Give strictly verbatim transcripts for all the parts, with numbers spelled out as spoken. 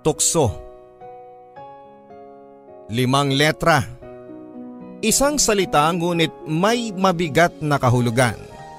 Tukso. Limang letra. Isang salita ngunit may mabigat na kahulugan.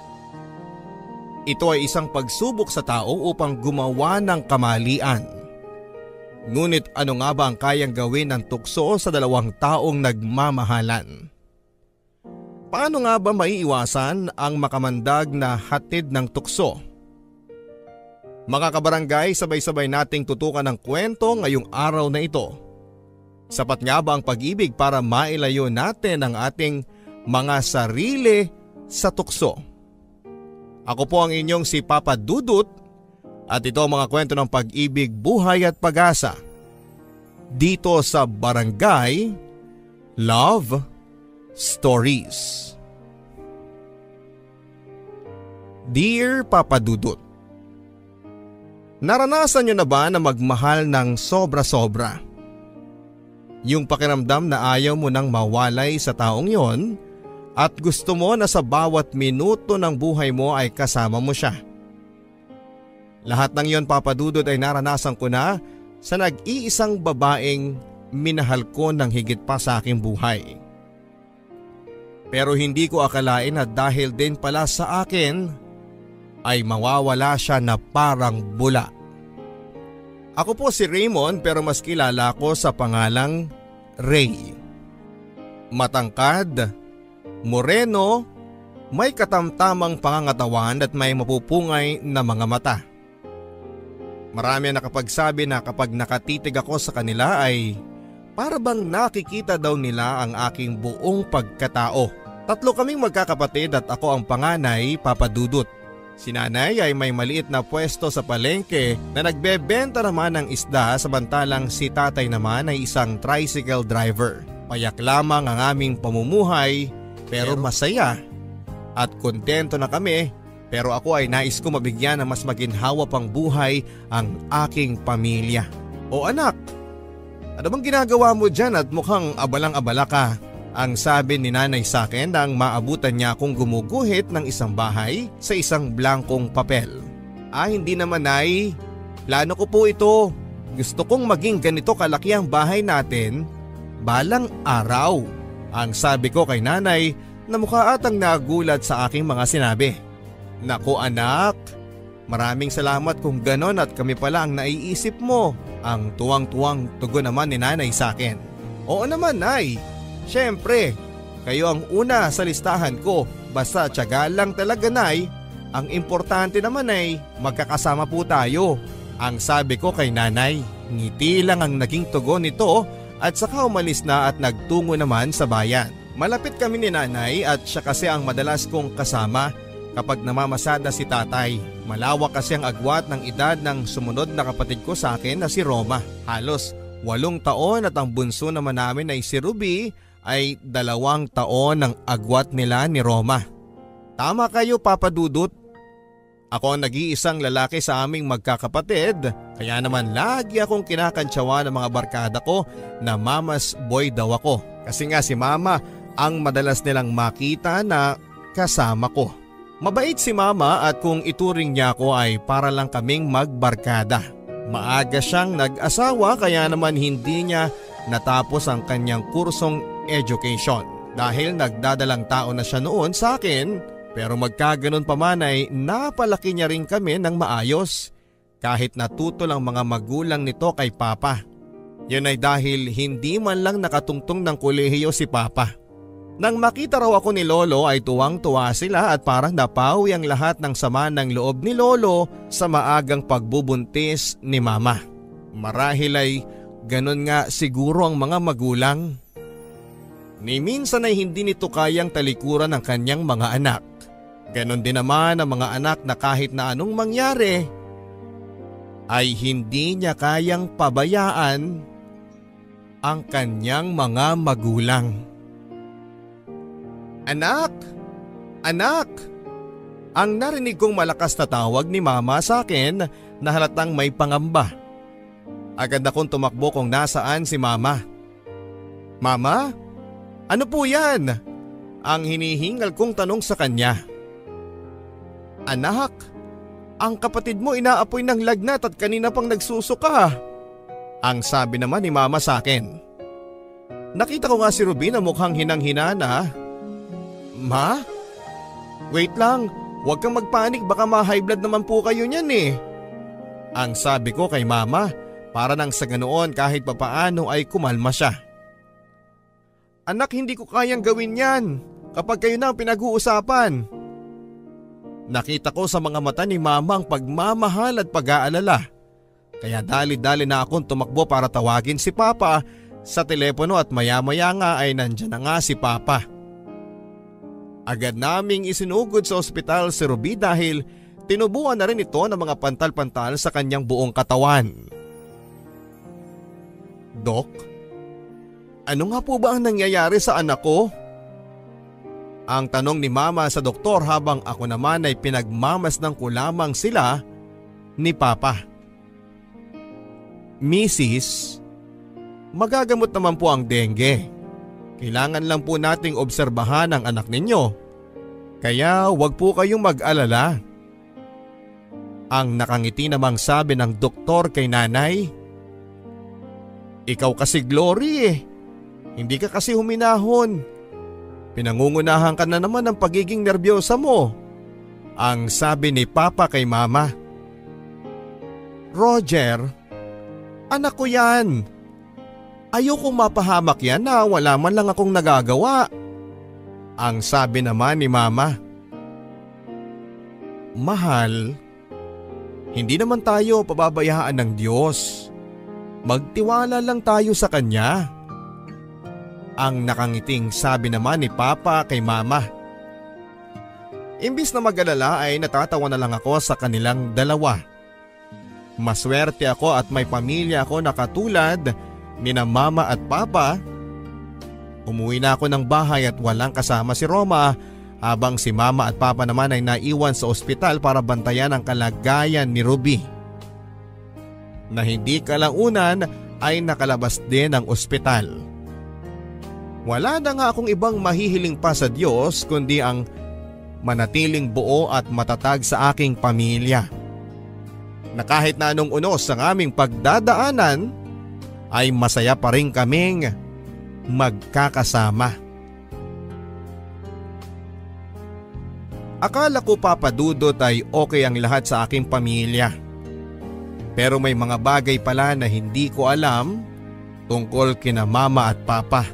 Ito ay isang pagsubok sa tao upang gumawa ng kamalian. Ngunit ano nga ba ang kayang gawin ng tukso sa dalawang taong nagmamahalan? Paano nga ba maiiwasan ang makamandag na hatid ng tukso? Mga kabarangay, sabay-sabay nating tutukan ng kwento ngayong araw na ito. Sapat nga ba ang pag-ibig para mailayo natin ang ating mga sarili sa tukso? Ako po ang inyong si Papa Dudut at ito ang mga kwento ng pag-ibig, buhay at pag-asa dito sa Barangay Love Stories. Dear Papa Dudut, naranasan nyo na ba na magmahal ng sobra-sobra? Yung pakiramdam na ayaw mo nang mawalay sa taong yon at gusto mo na sa bawat minuto ng buhay mo ay kasama mo siya. Lahat ng yon, Papa Dudut, ay naranasan ko na sa nag-iisang babaeng minahal ko ng higit pa sa aking buhay. Pero hindi ko akalain na dahil din pala sa akin ay mawawala siya na parang bula. Ako po si Raymond, pero mas kilala ko sa pangalang Ray. Matangkad, moreno, may katamtamang pangangatawan at may mapupungay na mga mata. Marami ang nakapagsabi na kapag nakatitig ako sa kanila ay para bang nakikita daw nila ang aking buong pagkatao. Tatlo kaming magkakapatid at ako ang panganay, Papa Dudut. Si nanay ay may maliit na pwesto sa palengke na nagbebenta naman ng isda, samantalang si tatay naman ay isang tricycle driver. Payak lamang ang aming pamumuhay pero masaya at kontento na kami, pero ako ay nais ko mabigyan ng mas maginhawa pang buhay ang aking pamilya. O anak, ano bang ginagawa mo dyan at mukhang abalang-abala ka? Ang sabi ni nanay sa akin nang maabutan niya akong gumuguhit ng isang bahay sa isang blankong papel. Ah, hindi naman ay. Plano ko po ito. Gusto kong maging ganito kalaki ang bahay natin balang araw. Ang sabi ko kay nanay na mukha atang nagulat sa aking mga sinabi. Naku anak, maraming salamat kung ganon at kami pala ang naiisip mo. Ang tuwang-tuwang tugon naman ni nanay sa akin. Oo naman nay. Siyempre, kayo ang una sa listahan ko, basta tiyaga lang talaga nay. Ang importante naman ay magkakasama po tayo. Ang sabi ko kay nanay, ngiti lang ang naging tugon nito at saka umalis na at nagtungo naman sa bayan. Malapit kami ni nanay at siya kasi ang madalas kong kasama kapag namamasada si tatay. Malawak kasi ang agwat ng edad ng sumunod na kapatid ko sa akin na si Roma. Halos walong taon at ang bunso naman namin ay si Ruby ay dalawang taon ng agwat nila ni Roma. Tama kayo, Papa Dudut. Ako ang nag-iisang lalaki sa aming magkakapatid, kaya naman lagi akong kinakantsawa ng mga barkada ko na mamas boy daw ako. Kasi nga si mama ang madalas nilang makita na kasama ko. Mabait si mama at kung ituring niya ako ay para lang kaming magbarkada. Maaga siyang nag-asawa kaya naman hindi niya natapos ang kanyang kursong education dahil nagdadalang tao na siya noon sa akin, pero magkaganon pa man ay napalaki niya rin kami ng maayos kahit natuto lang mga magulang nito kay Papa. Yun ay dahil hindi man lang nakatungtong ng kolehiyo si Papa. Nang makita raw ako ni Lolo ay tuwang-tuwa sila at parang napawi ang lahat ng sama ng loob ni Lolo sa maagang pagbubuntis ni Mama. Marahil ay ganon nga siguro ang mga magulang. Ni minsan ay hindi nito kayang talikuran ng kanyang mga anak. Ganon din naman ang mga anak na kahit na anong mangyari ay hindi niya kayang pabayaan ang kanyang mga magulang. Anak! Anak! Ang narinig kong malakas na tawag ni Mama sa akin na halatang may pangamba. Agad akong tumakbo kung nasaan si Mama. Mama? Ano po yan? Ang hinihingal kong tanong sa kanya. Anak, ang kapatid mo inaapoy ng lagnat at kanina pang nagsusuka. Ang sabi naman ni mama sa akin. Nakita ko nga si Ruby na mukhang hinang-hina na. Ma? Wait lang, huwag kang magpanik, baka ma-high blood naman po kayo niyan eh. Ang sabi ko kay mama, para nang sa ganoon kahit papaano ay kumalma siya. Anak, hindi ko kayang gawin yan kapag kayo na ang pinag-uusapan. Nakita ko sa mga mata ni mama ang pagmamahal at pag-aalala. Kaya dali-dali na akong tumakbo para tawagin si Papa sa telepono at maya-maya nga ay nandyan na nga si Papa. Agad naming isinugod sa ospital si Ruby dahil tinubuan na rin ito ng mga pantal-pantal sa kanyang buong katawan. Dok, ano nga po ba ang nangyayari sa anak ko? Ang tanong ni mama sa doktor habang ako naman ay pinagmamasdan ko lamang sila ni Papa. Missus, magagamot naman po ang dengue. Kailangan lang po nating obserbahan ang anak ninyo. Kaya wag po kayong mag-alala. Ang nakangiti namang sabi ng doktor kay nanay. Ikaw kasi Glory eh. Hindi ka kasi huminahon. Pinangungunahan ka na naman ng pagiging nervyosa mo. Ang sabi ni Papa kay Mama. Roger, anak ko yan. Ayokong mapahamak yan na wala man lang akong nagagawa. Ang sabi naman ni Mama. Mahal, hindi naman tayo pababayaan ng Diyos. Magtiwala lang tayo sa Kanya. Ang nakangiting sabi naman ni Papa kay Mama. Imbis na mag-alala ay natatawa na lang ako sa kanilang dalawa. Maswerte ako at may pamilya ako na katulad ni na Mama at Papa. Umuwi na ako ng bahay at walang kasama si Roma habang si Mama at Papa naman ay naiwan sa ospital para bantayan ang kalagayan ni Ruby. Na hindi kalaunan ay nakalabas din ng ospital. Wala na nga akong ibang mahihiling pa sa Diyos kundi ang manatiling buo at matatag sa aking pamilya. Na kahit na anong unos ang aming pagdadaanan ay masaya pa rin kaming magkakasama. Akala ko papadudot ay okay ang lahat sa aking pamilya. Pero may mga bagay pala na hindi ko alam tungkol kina Mama at Papa.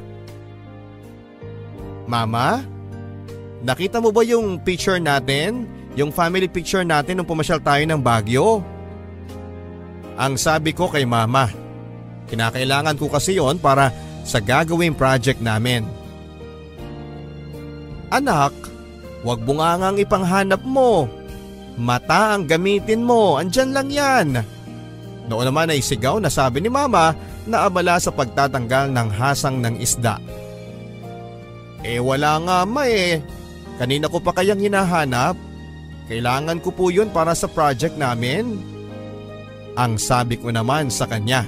Mama, nakita mo ba yung picture natin? Yung family picture natin nung pumasyal tayo ng Baguio? Ang sabi ko kay Mama, kinakailangan ko kasi yon para sa gagawing project namin. Anak, wag bungangang ipanghanap mo. Mata ang gamitin mo, andyan lang yan. Noon naman ay sigaw na sabi ni Mama na abala sa pagtatanggal ng hasang ng isda. Eh wala nga ma eh. Kanina ko pa kayang hinahanap. Kailangan ko po yun para sa project namin. Ang sabi ko naman sa kanya.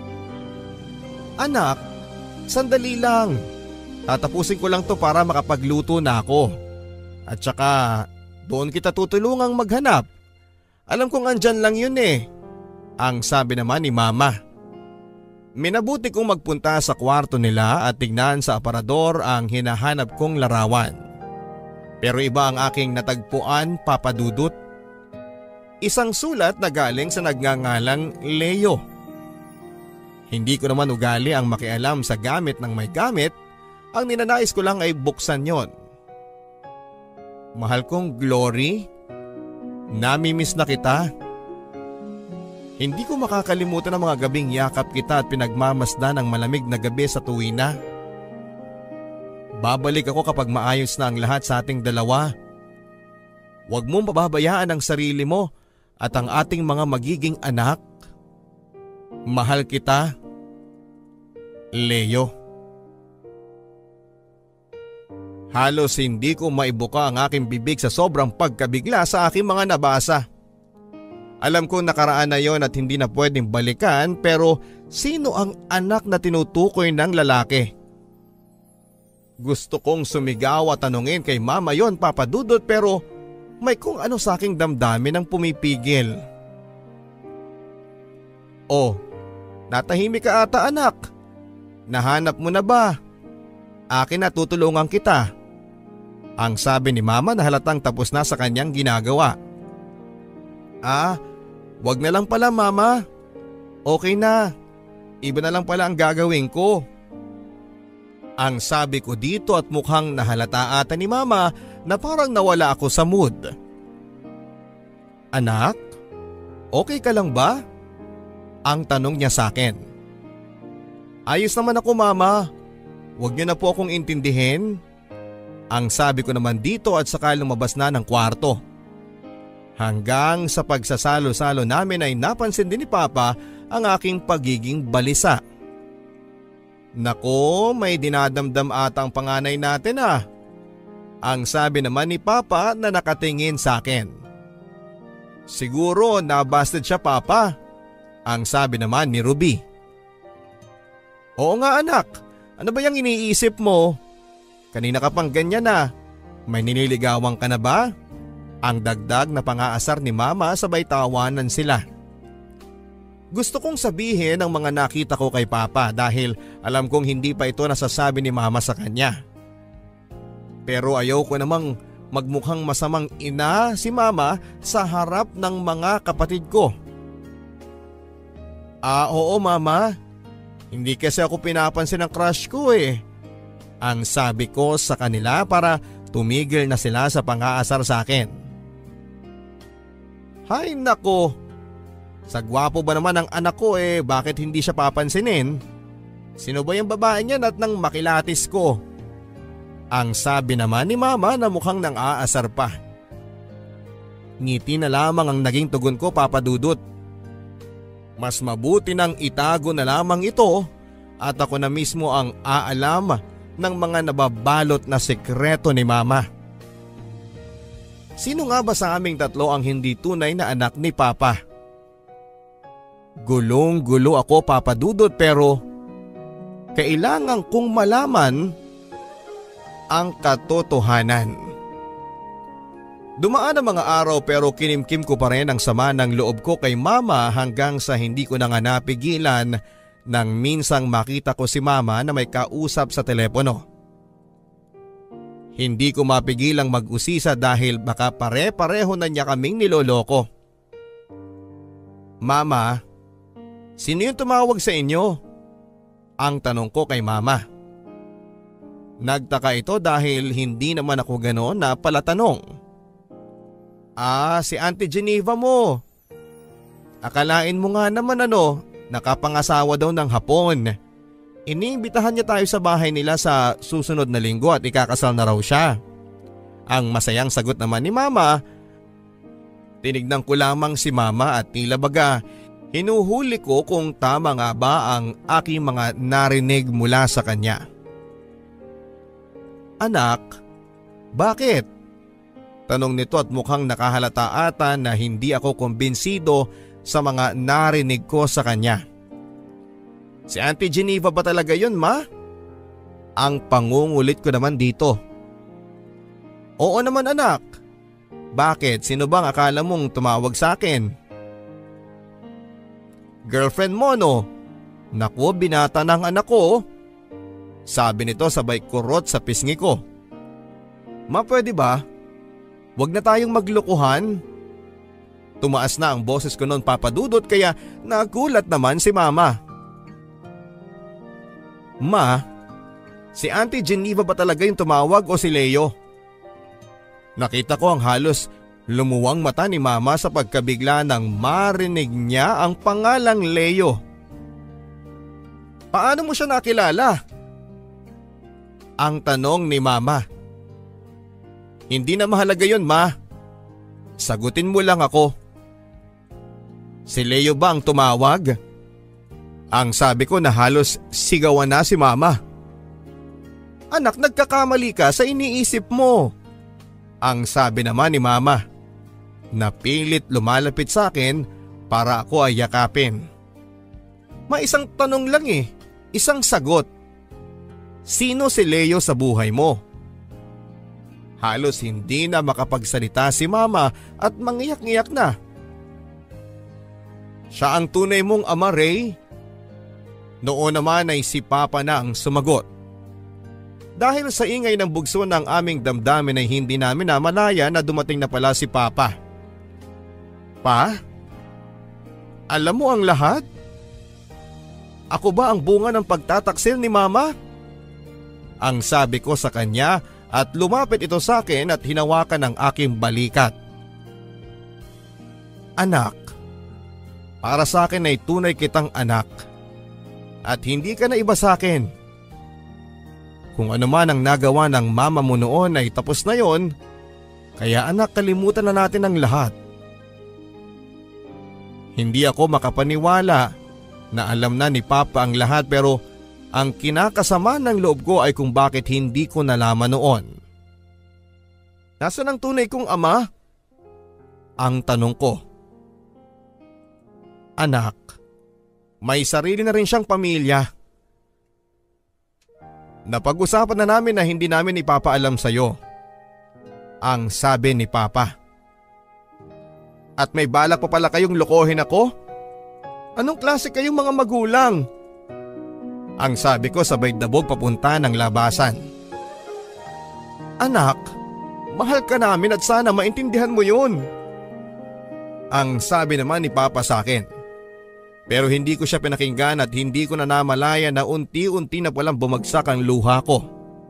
Anak, sandali lang. Tatapusin ko lang to para makapagluto na ako. At saka doon kita tutulungang maghanap. Alam kong andyan lang yun eh. Ang sabi naman ni Mama. Minabuti kong magpunta sa kwarto nila at tignan sa aparador ang hinahanap kong larawan. Pero iba ang aking natagpuan, Papa Dudut. Isang sulat na galing sa nagngangalang Leo. Hindi ko naman ugali ang makialam sa gamit ng may gamit. Ang ninanais ko lang ay buksan yon. Mahal kong Glory, namimiss na kita. Hindi ko makakalimutan ang mga gabing yakap kita at pinagmamasdan ng malamig na gabi sa tuwina. Babalik ako kapag maayos na ang lahat sa ating dalawa. Huwag mong pababayaan ang sarili mo at ang ating mga magiging anak. Mahal kita, Leo. Halos hindi ko maibuka ang aking bibig sa sobrang pagkabigla sa aking mga nabasa. Alam ko nakaraan na yon at hindi na pwedeng balikan, pero sino ang anak na tinutukoy ng lalaki? Gusto kong sumigaw at tanungin kay Mama yon, Papa Dudut, pero may kung ano sa aking damdamin ang pumipigil. Oh, Natahimik ka ata anak. Nahanap mo na ba? Akin na, tutulungan kita. Ang sabi ni mama na halatang tapos na sa kanyang ginagawa. Ah, wag na lang pala mama. Okay na. Iba na lang pala ang gagawin ko. Ang sabi ko dito at mukhang nahalata ata ni mama na parang nawala ako sa mood. Anak, okay ka lang ba? Ang tanong niya sa akin. Ayos naman ako mama. Huwag niyo na po akong intindihin. Ang sabi ko naman dito at saka lumabas na ng kwarto. Hanggang sa pagsasalo-salo namin ay napansin din ni Papa ang aking pagiging balisa. Nako, may dinadamdam ata ang panganay natin ah. Ang sabi naman ni Papa na nakatingin sa akin. Siguro nabasted siya Papa. Ang sabi naman ni Ruby. Oo nga anak, ano ba yung iniisip mo? Kanina ka pang ganyan na. May nililigawan ka na ba? Ang dagdag na pangaasar ni Mama sabay tawanan sila. Gusto kong sabihin ang mga nakita ko kay Papa dahil alam kong hindi pa ito nasasabi ni Mama sa kanya. Pero ayaw ko namang magmukhang masamang ina si Mama sa harap ng mga kapatid ko. Ah oo Mama, hindi kasi ako pinapansin ng crush ko eh. Ang sabi ko sa kanila para tumigil na sila sa pang-aasar sa akin. Hay nako, sa gwapo ba naman ang anak ko eh bakit hindi siya papansinin? Sino ba yung babae niyan at nang makilatis ko? Ang sabi naman ni Mama na mukhang nang aasar pa. Ngiti na lamang ang naging tugon ko Papa Dudut. Mas mabuti nang itago na lamang ito at ako na mismo ang aalam ng mga nababalot na sekreto ni Mama. Sino nga ba sa aming tatlo ang hindi tunay na anak ni Papa? Gulong-gulo ako Papa Dudut pero kailangan kong malaman ang katotohanan. Dumaan ang mga araw pero kinimkim ko pa rin ang sama ng loob ko kay Mama hanggang sa hindi ko na nga napigilan nang minsang makita ko si Mama na may kausap sa telepono. Hindi ko mapigilang mag-usisa dahil baka pare-pareho na niya kaming niloloko. Mama, sino yung tumawag sa inyo? Ang tanong ko kay Mama. Nagtaka ito dahil hindi naman ako ganoon na palatanong. Ah, si Auntie Geneva mo. Akalain mo nga naman ano, nakapangasawa daw ng hapon. Iniimbitahan niya tayo sa bahay nila sa susunod na linggo at ikakasal na raw siya. Ang masayang sagot naman ni Mama. Tinignan ko lamang si Mama at tila baga hinuhuli ko kung tama nga ba ang aking mga narinig mula sa kanya. Anak, bakit? Tanong nito at mukhang nakahalata ata na hindi ako kumbinsido sa mga narinig ko sa kanya. Si Auntie Geneva ba talaga yun, Ma? Ang pangungulit ko naman dito. Oo naman anak. Bakit? Sino bang akala mong tumawag sa akin? Girlfriend mo no? Naku, binata ng anak ko. Sabi nito sabay kurot sa pisngi ko. Ma, pwede ba? Huwag na tayong maglukuhan. Tumaas na ang boses ko noon Papa Dudut kaya nagulat naman si Mama. Ma, si Auntie Geneva ba talaga yung tumawag o si Leo? Nakita ko ang halos lumuwang mata ni Mama sa pagkabigla nang marinig niya ang pangalang Leo. Paano mo siya nakilala? Ang tanong ni Mama. Hindi na mahalaga yun, Ma. Sagutin mo lang ako. Si Leo ba ang tumawag? Ang sabi ko na halos sigawan na si Mama. Anak, nagkakamali ka sa iniisip mo. Ang sabi naman ni Mama. Napilit lumalapit sa akin para ako ay yakapin. Ma, isang tanong lang eh, isang sagot. Sino si Leo sa buhay mo? Halos hindi na makapagsalita si Mama at mangiyak-ngiyak na. Siya ang tunay mong ama, Ray. Noon naman ay si Papa na ang sumagot. Dahil sa ingay ng bugso ng aming damdamin ay hindi namin namalaya na dumating na pala si Papa. Pa? Alam mo ang lahat? Ako ba ang bunga ng pagtataksil ni Mama? Ang sabi ko sa kanya at lumapit ito sa akin at hinawakan ang aking balikat. Anak, para sa akin ay tunay kitang anak. At hindi ka na iba sa akin. Kung ano man ang nagawa ng mama mo noon ay tapos na yon, kaya anak, kalimutan na natin ang lahat. Hindi ako makapaniwala na alam na ni Papa ang lahat, pero ang kinakasama ng loob ko ay kung bakit hindi ko nalaman noon. Nasaan ang tunay kong ama? Ang tanong ko. Anak, may sarili na rin siyang pamilya. Napag-usapan na namin na hindi namin ipapaalam sa iyo, ang sabi ni Papa. At may balak pa pala kayong lokohin ako? Anong klase kayong mga magulang? Ang sabi ko sabay dabog papunta ng labasan. Anak, mahal ka namin at sana maintindihan mo yun. Ang sabi naman ni Papa sa akin. Pero hindi ko siya pinakinggan at hindi ko na namalaya na unti-unti na palang bumagsak ang luha ko.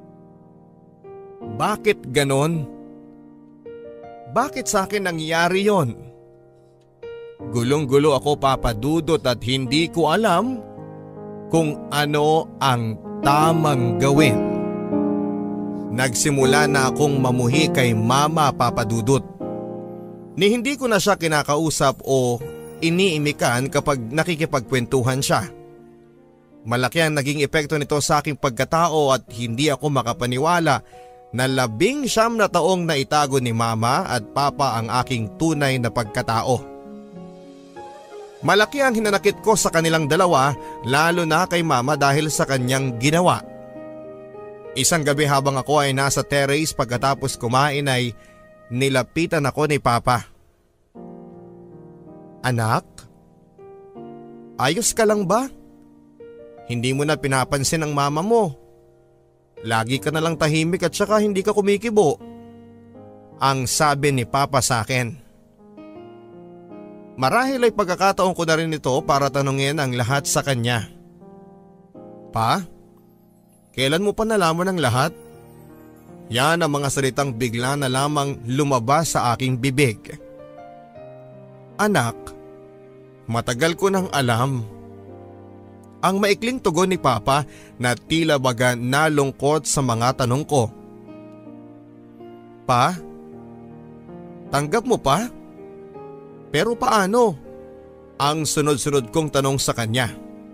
Bakit ganon? Bakit sa akin nangyari yon? Gulong-gulo ako, Papa Dudut, at hindi ko alam kung ano ang tamang gawin. Nagsimula na akong mamuhi kay Mama, Papa Dudut. Ni hindi ko na siya kinakausap o iniimikan kapag nakikipagkwentuhan siya. Malaki ang naging epekto nito sa aking pagkatao at hindi ako makapaniwala na labing siyam na taong naitago ni Mama at Papa ang aking tunay na pagkatao. Malaki ang hinanakit ko sa kanilang dalawa, lalo na kay Mama dahil sa kanyang ginawa. Isang gabi habang ako ay nasa terrace pagkatapos kumain ay nilapitan ako ni Papa. Anak, ayos ka lang ba? Hindi mo na pinapansin ang mama mo. Lagi ka na lang tahimik at saka hindi ka kumikibo. Ang sabi ni Papa sa akin. Marahil ay pagkakataon ko na rin ito para tanungin ang lahat sa kanya. Pa, kailan mo pa nalaman ang lahat? Yan ang mga salitang bigla na lamang lumabas sa aking bibig. Anak, matagal ko nang alam. Ang maikling tugon ni Papa na tila baga nalungkot sa mga tanong ko. Pa, tanggap mo pa? Pero paano? Ang sunod-sunod kong tanong sa kanya.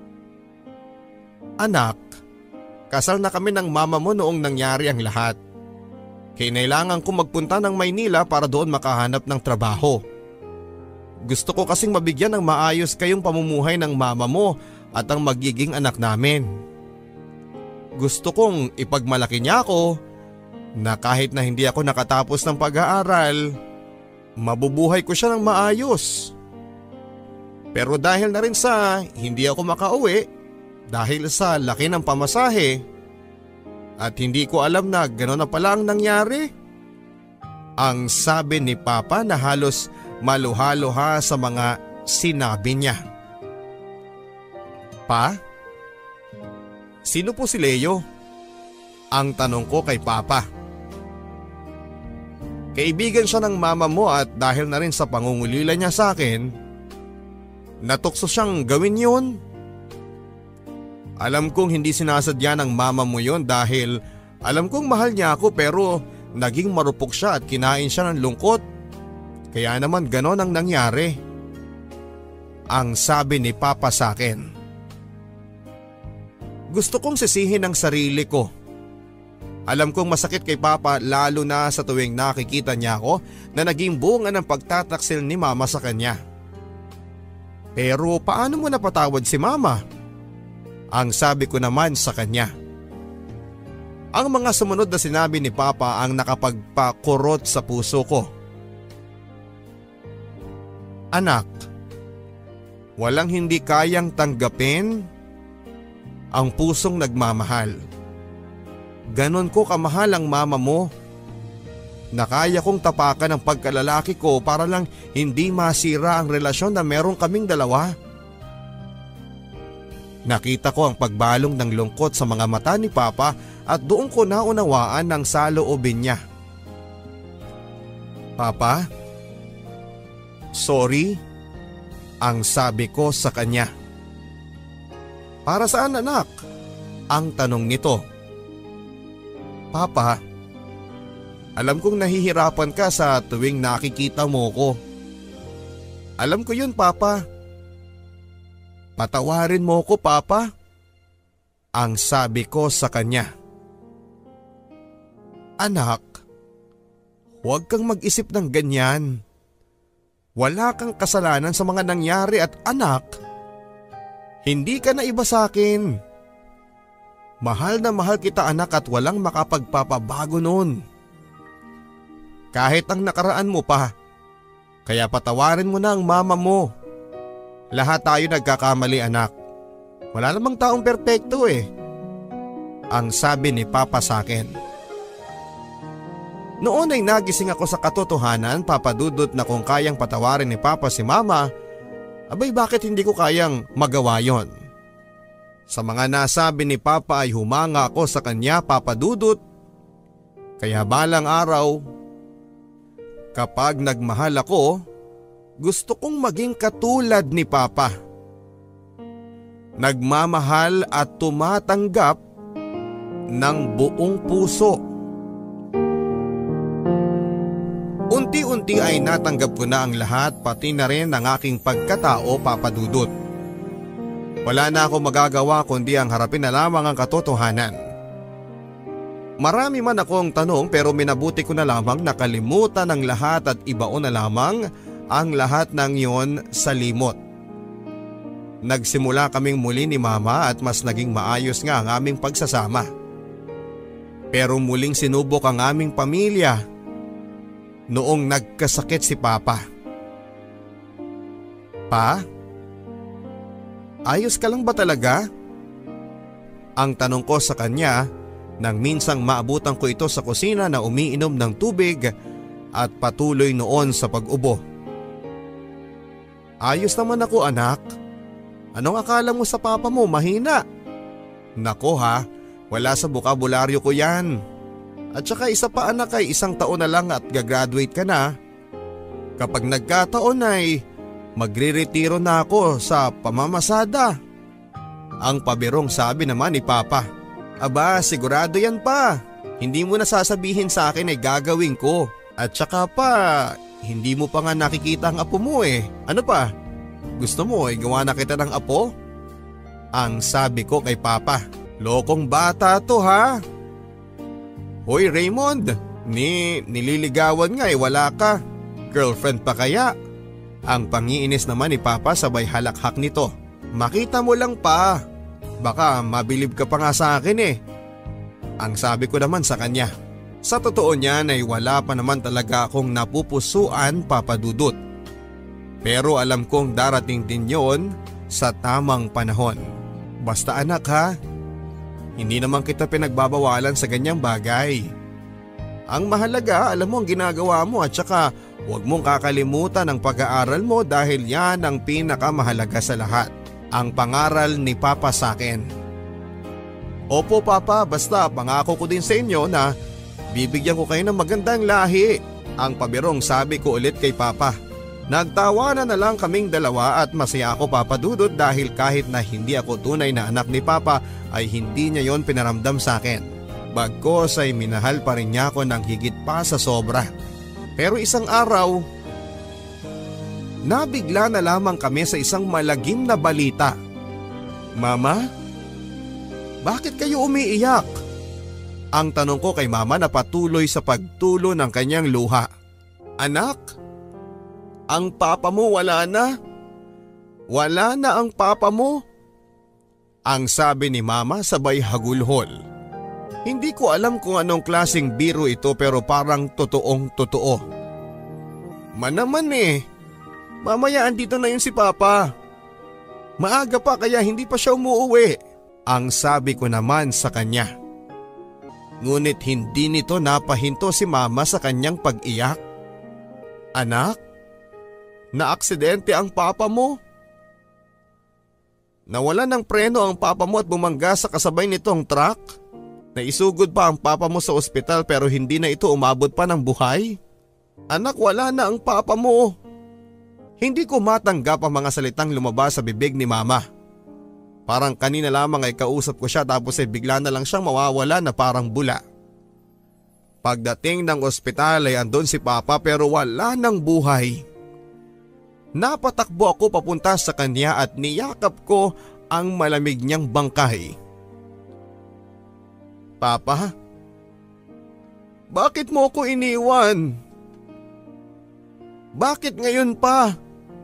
Anak, kasal na kami ng mama mo noong nangyari ang lahat. Kinailangan kong magpunta ng Maynila para doon makahanap ng trabaho. Gusto ko kasing mabigyan ng maayos kayong pamumuhay ng mama mo at ang magiging anak namin. Gusto kong ipagmalaki niya ako na kahit na hindi ako nakatapos ng pag-aaral, mabubuhay ko siya ng maayos. Pero dahil na rin sa hindi ako makauwi, dahil sa laki ng pamasahe, at hindi ko alam na gano'n na pala ang nangyari. Ang sabi ni Papa na halos maluha-luha sa mga sinabi niya. Pa? Sino po si Leo? Ang tanong ko kay Papa. Kaibigan siya ng mama mo at dahil na rin sa pangungulila niya sa akin, natukso siyang gawin yun. Alam kong hindi sinasadya ng mama mo yon dahil alam kong mahal niya ako, pero naging marupok siya at kinain siya ng lungkot. Kaya naman ganon ang nangyari. Ang sabi ni Papa sa akin. Gusto kong sisihin ang sarili ko. Alam kong masakit kay Papa lalo na sa tuwing nakikita niya ako na naging bunga ng pagtataksil ni Mama sa kanya. Pero paano mo napatawad si Mama? Ang sabi ko naman sa kanya. Ang mga sumunod na sinabi ni Papa ang nakapagpakurot sa puso ko. Anak, walang hindi kayang tanggapin ang pusong nagmamahal. Ganon ko kamahal ang mama mo na kaya kong tapakan ang pagkalalaki ko para lang hindi masira ang relasyon na meron kaming dalawa. Nakita ko ang pagbalong ng lungkot sa mga mata ni Papa at doon ko naunawaan ang saloobin niya. Papa, sorry, ang sabi ko sa kanya. Para saan anak? Ang tanong nito. Papa, alam kong nahihirapan ka sa tuwing nakikita mo ko. Alam ko yun, Papa. Patawarin mo ko, Papa. Ang sabi ko sa kanya. Anak, huwag kang mag-isip ng ganyan. Wala kang kasalanan sa mga nangyari at anak, hindi ka na iba sa akin. Mahal na mahal kita anak at walang makapagpapabago nun. Kahit ang nakaraan mo pa, kaya patawarin mo na ang mama mo. Lahat tayo nagkakamali anak. Wala namang taong perpekto eh. Ang sabi ni Papa sa akin. Noon ay nagising ako sa katotohanan, Papa Dudut, na kung kayang patawarin ni Papa si Mama, abay bakit hindi ko kayang magawa yon? Sa mga nasabi ni Papa ay humanga ako sa kanya, Papa Dudut. Kaya balang araw, kapag nagmahal ako, gusto kong maging katulad ni Papa. Nagmamahal at tumatanggap ng buong puso. Unti-unti ay natanggap ko na ang lahat, pati na rin ang aking pagkatao, Papa Dudut. Wala na ako magagawa kundi ang harapin na lamang ang katotohanan. Marami man akong tanong pero minabuti ko na lamang nakalimutan ang lahat at ibaon na lamang ang lahat ng yon sa limot. Nagsimula kaming muli ni Mama at mas naging maayos nga ang aming pagsasama. Pero muling sinubok ang aming pamilya noong nagkasakit si Papa. Pa? Ayos ka lang ba talaga? Ang tanong ko sa kanya nang minsang maabutan ko ito sa kusina na umiinom ng tubig at patuloy noon sa pag-ubo. Ayos naman ako anak. Anong akala mo sa papa mo, mahina? Nako ha, wala sa bukabularyo ko yan. At saka isa pa anak ay isang taon na lang at gagraduate ka na. Kapag nagkataon ay magre-retiro na ako sa pamamasada. Ang pabirong sabi naman ni Papa. Aba, sigurado yan pa. Hindi mo na sasabihin sa akin ay gagawin ko. At saka pa, hindi mo pa nga nakikita ang apo mo eh. Ano pa? Gusto mo ay gawa na kita ng apo? Ang sabi ko kay Papa. Lokong bata to ha. Hoy Raymond, ni nililigawan nga eh, wala ka. Girlfriend pa kaya? Ang pangiinis naman ni Papa sabay halakhak nito. Makita mo lang pa. Baka mabilib ka pa nga sa akin eh. Ang sabi ko naman sa kanya. Sa totoo niyan ay wala pa naman talaga akong napupusuan, Papa Dudut. Pero alam kong darating din yon sa tamang panahon. Basta anak ha, hindi naman kita pinagbabawalan sa ganyang bagay. Ang mahalaga, alam mo ang ginagawa mo at saka huwag mong kakalimutan ang pag-aaral mo dahil yan ang pinakamahalaga sa lahat. Ang pangaral ni Papa sa akin. Opo Papa, basta pangako ko din sa inyo na bibigyan ko kayo ng magandang lahi. Ang pabirong sabi ko ulit kay Papa. Nagtawanan na lang kaming dalawa at masaya ako Papa Dudut dahil kahit na hindi ako tunay na anak ni Papa ay hindi niya yon pinaramdam sa akin. Bagkos ay minahal pa rin niya ako ng higit pa sa sobra. Pero isang araw, nabigla na lamang kami sa isang malagim na balita. Mama? Bakit kayo umiiyak? Ang tanong ko kay Mama na patuloy sa pagtulo ng kanyang luha. Anak, ang papa mo wala na. Wala na ang papa mo. Ang sabi ni Mama sabay hagulhol. Hindi ko alam kung anong klaseng biro ito pero parang totoong totoo. Manaman eh. Mamaya andito na yun si Papa. Maaga pa kaya hindi pa siya umuuwi. Ang sabi ko naman sa kanya. Ngunit hindi nito napahinto si mama sa kanyang pag-iyak. Anak, naaksidente ang papa mo. Nawala ng preno ang papa mo at bumangga sa kasabay nitong truck. Naisugod pa ang papa mo sa ospital pero hindi na ito umabot pa ng buhay. Anak, wala na ang papa mo. Hindi ko matanggap ang mga salitang lumabas sa bibig ni mama. Parang kanina lamang ay kausap ko siya tapos ay bigla na lang siyang mawawala na parang bula. Pagdating ng ospital ay andun si papa pero wala ng buhay. Napatakbo ako papunta sa kanya at niyakap ko ang malamig niyang bangkay. Papa, bakit mo ko iniwan? Bakit ngayon pa?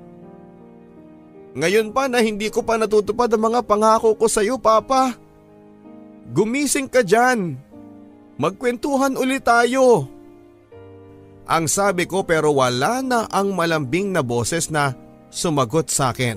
Ngayon pa na hindi ko pa natutupad ang mga pangako ko sa iyo, Papa. Gumising ka dyan. Magkwentuhan ulit tayo. Ang sabi ko pero wala na ang malambing na boses na sumagot sa akin.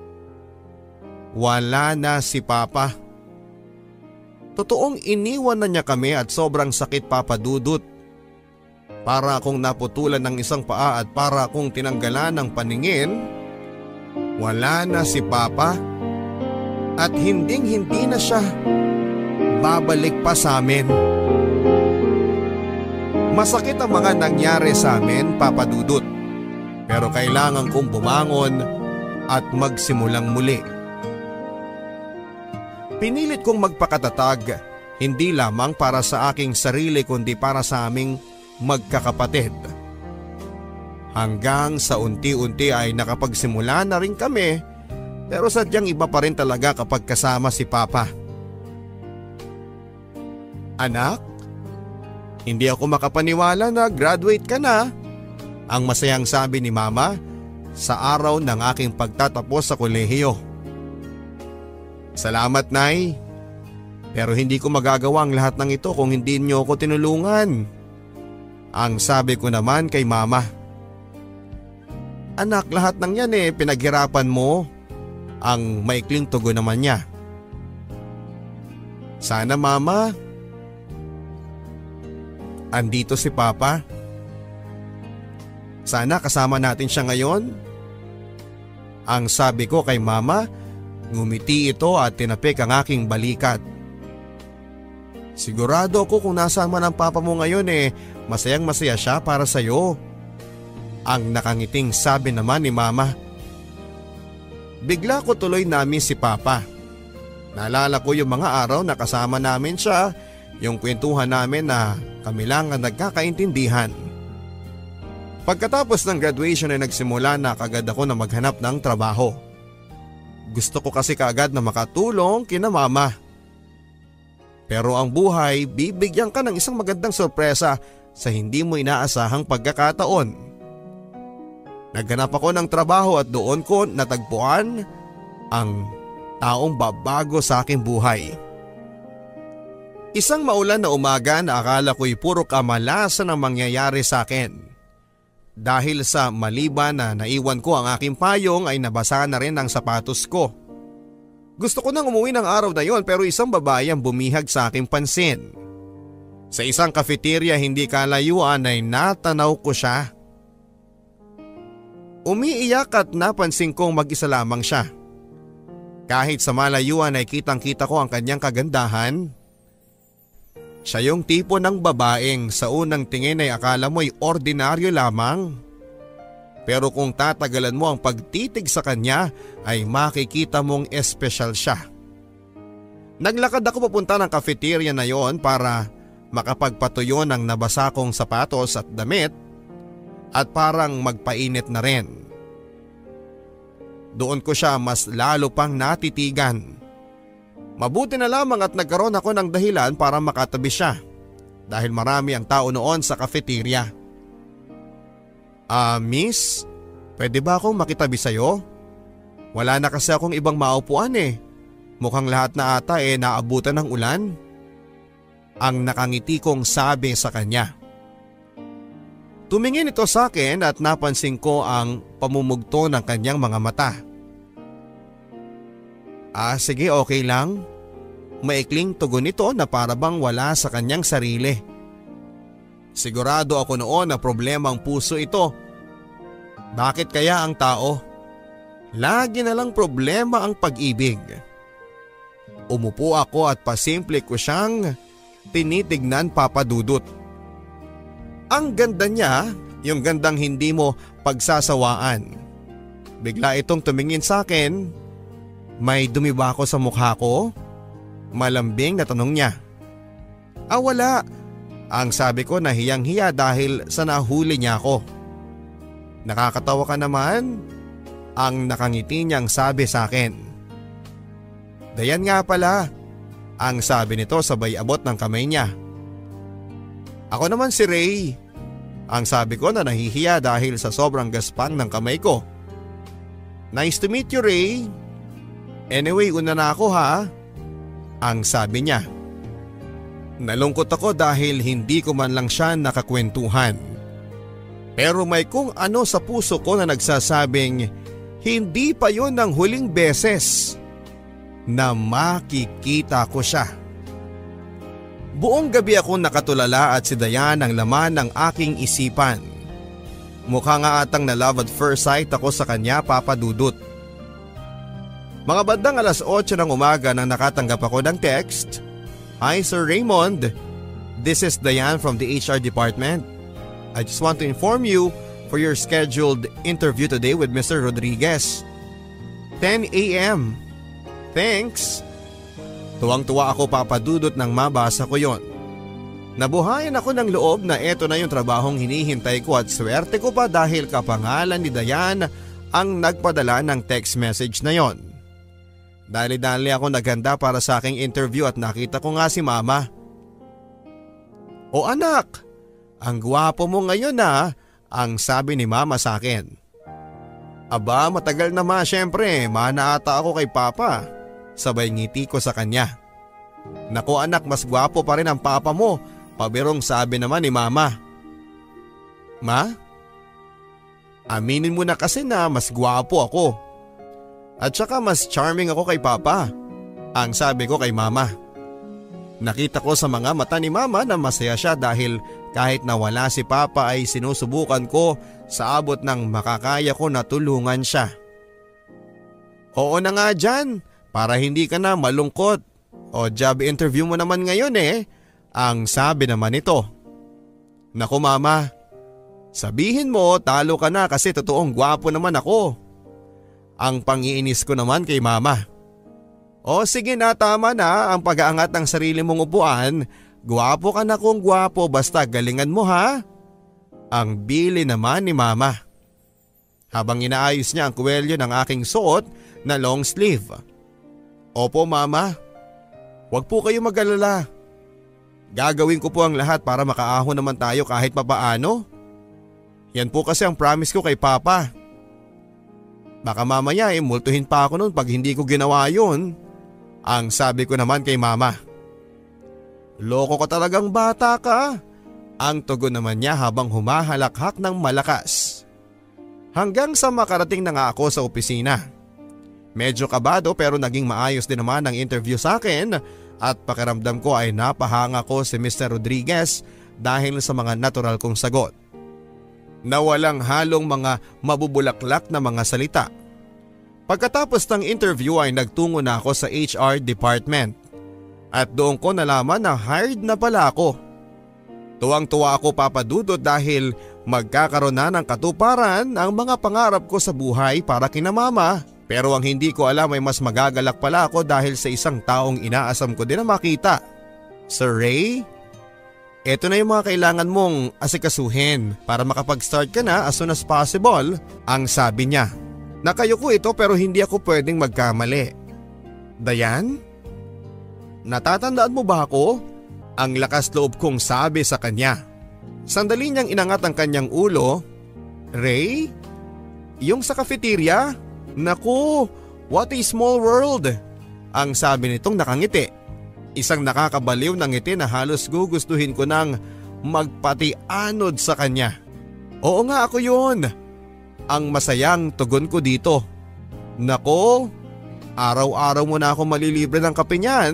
Wala na si Papa. Totoong iniwan na niya kami at sobrang sakit, Papa Dudut. Para akong naputulan ng isang paa at para akong tinanggalan ng paningin. Wala na si Papa at hinding hindi na siya babalik pa sa amin. Masakit ang mga nangyari sa amin, Papa Dudut, pero kailangan kong bumangon at magsimulang muli. Pinilit kong magpakatatag, hindi lamang para sa aking sarili kundi para sa aming magkakapatid. Hanggang sa unti-unti ay nakapagsimula na rin kami pero sadyang iba pa rin talaga kapag kasama si Papa. Anak, hindi ako makapaniwala na graduate ka na. Ang masayang sabi ni Mama sa araw ng aking pagtatapos sa kolehiyo. Salamat, Nay. Pero hindi ko magagawa ang lahat ng ito kung hindi niyo ako tinulungan. Ang sabi ko naman kay Mama. Anak, lahat ng yan eh pinaghirapan mo. Ang maikling tugon naman niya. Sana, Mama, andito si Papa. Sana kasama natin siya ngayon. Ang sabi ko kay Mama, ngumiti ito at tinapik ang aking balikat. Sigurado ako kung nasama ng Papa mo ngayon eh masayang masaya siya para sa iyo. Ang nakangiting sabi naman ni Mama. Bigla ko tuloy namin si Papa. Naalala ko yung mga araw na kasama namin siya, yung kwentuhan namin na kami lang ang nagkakaintindihan. Pagkatapos ng graduation ay nagsimula na kagad ako na maghanap ng trabaho. Gusto ko kasi kaagad na makatulong kina Mama. Pero ang buhay, bibigyan ka ng isang magandang sorpresa sa hindi mo inaasahang pagkakataon. Naghanap ako ng trabaho at doon ko natagpuan ang taong babago sa aking buhay. Isang maulan na umaga na akala ko'y puro kamalasan ang mangyayari sa akin. Dahil sa maliban na naiwan ko ang aking payong ay nabasa na rin ang sapatos ko. Gusto ko nang umuwi ng araw na yon pero isang babae ang bumihag sa aking pansin. Sa isang cafeteria hindi kalayuan ay natanaw ko siya. Umiiyak at napansin kong mag-isa lamang siya. Kahit sa malayuan ay kitang-kita ko ang kanyang kagandahan. Siya yung tipo ng babaeng sa unang tingin ay akala mo'y ordinaryo lamang. Pero kung tatagalan mo ang pagtitig sa kanya ay makikita mong espesyal siya. Naglakad ako papunta ng cafeteria na yon para makapagpatuyo ng nabasa kong sapatos at damit at parang magpainit na rin. Doon ko siya mas lalo pang natitigan. Mabuti na lamang at nagkaroon ako ng dahilan para makatabi siya dahil marami ang tao noon sa cafeteria. Ah, uh, miss, pwede ba akong makitabi sa'yo? Wala na kasi akong ibang maupuan eh. Mukhang lahat na ata eh naabutan ng ulan. Ang nakangiti kong sabi sa kanya. Tumingin ito sa akin at napansin ko ang pamumugto ng kanyang mga mata. Ah, sige, okay lang. maikling tugon nito na para bang wala sa kanyang sarili. Sigurado ako noon na problema ang puso ito. Bakit kaya ang tao? Lagi na lang problema ang pag-ibig. Umupo ako at pasimple ko siyang tinitignan, Papa Dudut. Ang ganda niya, yung gandang hindi mo pagsasawaan. Bigla itong tumingin sa akin. May dumi ba ako sa mukha ko? Malambing na tanong niya. Ah, wala. Ang sabi ko na hiyang-hiya dahil sa nahuli niya ako. Nakakatawa ka naman. Ang nakangiti niyang sabi sa akin. Dayan nga pala, ang sabi nito sabay abot ng kamay niya. Ako naman si Ray. Ang sabi ko na nahihiya dahil sa sobrang gaspang ng kamay ko. Nice to meet you, Ray. Anyway, una na ako ha. Ang sabi niya. Nalungkot ako dahil hindi ko man lang siya nakakwentuhan. Pero may kung ano sa puso ko na nagsasabing hindi pa yon ang huling beses na makikita ko siya. Buong gabi akong nakatulala at si Dayan ang laman ng aking isipan. Mukha nga atang na love at first sight ako sa kanya, Papa Dudut. Mga bandang alas otso ng umaga nang nakatanggap ako ng text. Hi Sir Raymond, this is Dayan from the H R department. I just want to inform you for your scheduled interview today with Mister Rodriguez. ten a.m. Thanks. Tuwang-tuwa ako, Papa Dudut, nang mabasa ko yon. Nabuhayan ako ng loob na eto na yung trabahong hinihintay ko at swerte ko pa dahil kapangalan ni Dayan ang nagpadala ng text message na yon. Dali-dali ako naghanda para sa aking interview at nakita ko nga si Mama. O anak, ang gwapo mo ngayon na, ang sabi ni Mama sa akin. Aba, matagal na ma, syempre, mana ata ako kay Papa. Sabay ngiti ko sa kanya. Naku anak, mas gwapo pa rin ang papa mo, pabirong sabi naman ni Mama. Ma? Aminin mo na kasi na mas gwapo ako. At saka mas charming ako kay Papa, ang sabi ko kay Mama. Nakita ko sa mga mata ni Mama na masaya siya dahil kahit nawala si Papa ay sinusubukan ko sa abot ng makakaya ko na tulungan siya. Oo na nga dyan, para hindi ka na malungkot. O job interview mo naman ngayon eh, ang sabi naman nito. Naku Mama, sabihin mo talo ka na kasi totoong gwapo naman ako. Ang pangiinis ko naman kay Mama. O sige na, tama na ang pag-aangat ng sarili mong upuan. Gwapo ka na kung gwapo, basta galingan mo ha. Ang bili naman ni Mama. Habang inaayos niya ang kuwelyo ng aking suot na long sleeve. Opo Mama, huwag po kayo mag-alala. Gagawin ko po ang lahat para makaahon naman tayo kahit papaano. Yan po kasi ang promise ko kay Papa. Baka mamaya eh multuhin pa ako nun pag hindi ko ginawa yun. Ang sabi ko naman kay Mama. Loko ka talagang bata ka. Ang tugon naman niya habang humahalakhak ng malakas. Hanggang sa makarating na nga ako sa opisina. Medyo kabado pero naging maayos din naman ang interview sa akin at pakiramdam ko ay napahanga ko si Mister Rodriguez dahil sa mga natural kong sagot. Na walang halong mga mabubulaklak na mga salita. Pagkatapos ng interview ay nagtungo na ako sa H R department at doon ko nalaman na hired na pala ako. Tuwang-tuwa ako Papa Dudut dahil magkakaroon na ng katuparan ang mga pangarap ko sa buhay para kina Mama. Pero ang hindi ko alam ay mas magagalak pala ako dahil sa isang taong inaasam ko din na makita. Sir Ray, eto na yung mga kailangan mong asikasuhin para makapag-start ka na as soon as possible, ang sabi niya. Nakayo ko ito pero hindi ako pwedeng magkamali. Dayan? Natatandaan mo ba ako? Ang lakas loob kong sabi sa kanya. Sandali niyang inangat ang kanyang ulo. Ray? Yung sa cafeteria? Naku, what a small world. Ang sabi nitong nakangiti. Isang nakakabaliw na ngiti na halos gugustuhin ko nang magpatianod sa kanya. Oo nga ako yun. Ang masayang tugon ko dito. Nako, araw-araw mo na ako malilibre ng kape niyan.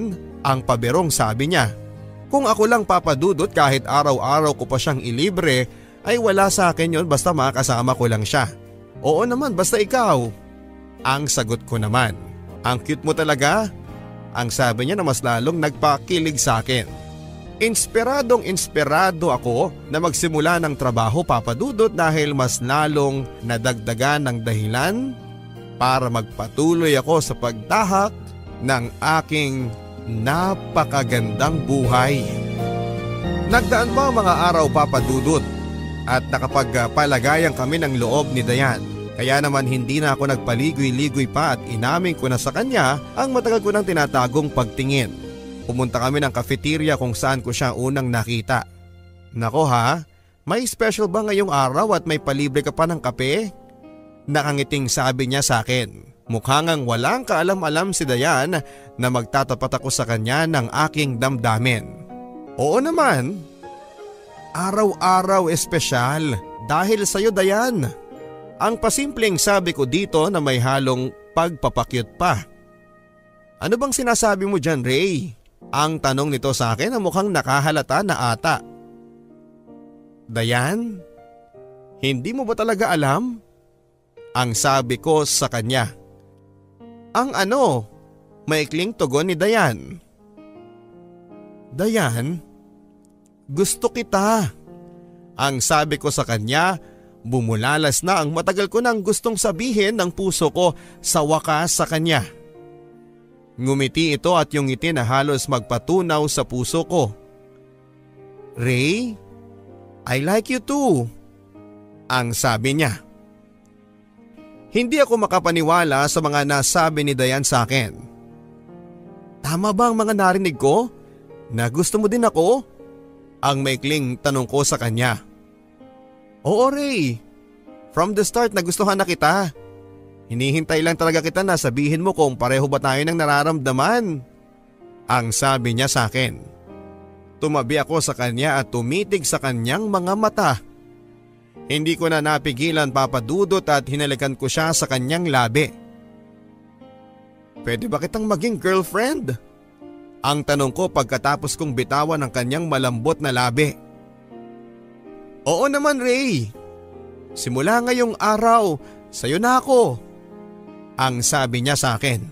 Ang paberong sabi niya. Kung ako lang papadudot kahit araw-araw ko pa siyang ilibre ay wala sa akin yon basta makasama ko lang siya. Oo naman basta ikaw. Ang sagot ko naman. Ang cute mo talaga. Ang sabi niya na mas lalong nagpakilig sa akin. Inspiradong inspirado ako na magsimula ng trabaho papadudot dahil mas lalong nadagdagan ng dahilan para magpatuloy ako sa pagtahak ng aking napakagandang buhay. Nagdaan pa ang mga araw papadudot at nakapagpalagayan kami ng loob ni Dayan. Kaya naman hindi na ako nagpaligoy-ligoy pa at inamin ko na sa kanya ang matagal ko nang tinatagong pagtingin. Pumunta kami ng cafeteria kung saan ko siya unang nakita. Nako ha, may special ba ngayong araw at may palibre ka pa ng kape? Nakangiting sabi niya sa akin. Mukha ngang walang kaalam-alam si Dayan na magtatapat ako sa kanya ng aking damdamin. Oo naman. Araw-araw espesyal dahil sa'yo Dayan. Ang pasimpleng sabi ko dito na may halong pagpapakyut pa. Ano bang sinasabi mo dyan, Ray? Ang tanong nito sa akin na mukhang nakahalata na ata. Dayan, hindi mo ba talaga alam? Ang sabi ko sa kanya. Ang ano? Maikling tugon ni Dayan. Dayan, gusto kita. Ang sabi ko sa kanya, bumulalas na ang matagal ko nang gustong sabihin ng puso ko sa wakas sa kanya. Ngumiti ito at yung ngiti na halos magpatunaw sa puso ko. Ray, I like you too. Ang sabi niya. Hindi ako makapaniwala sa mga nasabi ni Dayan sa akin. Tama ba ang mga narinig ko? Na gusto mo din ako? Ang maikling tanong ko sa kanya. Oo Ray, from the start nagustuhan na kita. Hinihintay lang talaga kita na sabihin mo kung pareho ba tayo ng nararamdaman. Ang sabi niya sa akin. Tumabi ako sa kanya at tumitig sa kanyang mga mata. Hindi ko na napigilan papadudot at hinalikan ko siya sa kanyang labi. Pwede ba kitang maging girlfriend? Ang tanong ko pagkatapos kong bitawan ang kanyang malambot na labi. Oo naman Ray. Simula ngayong araw, sayo na ako. Ang sabi niya sa akin.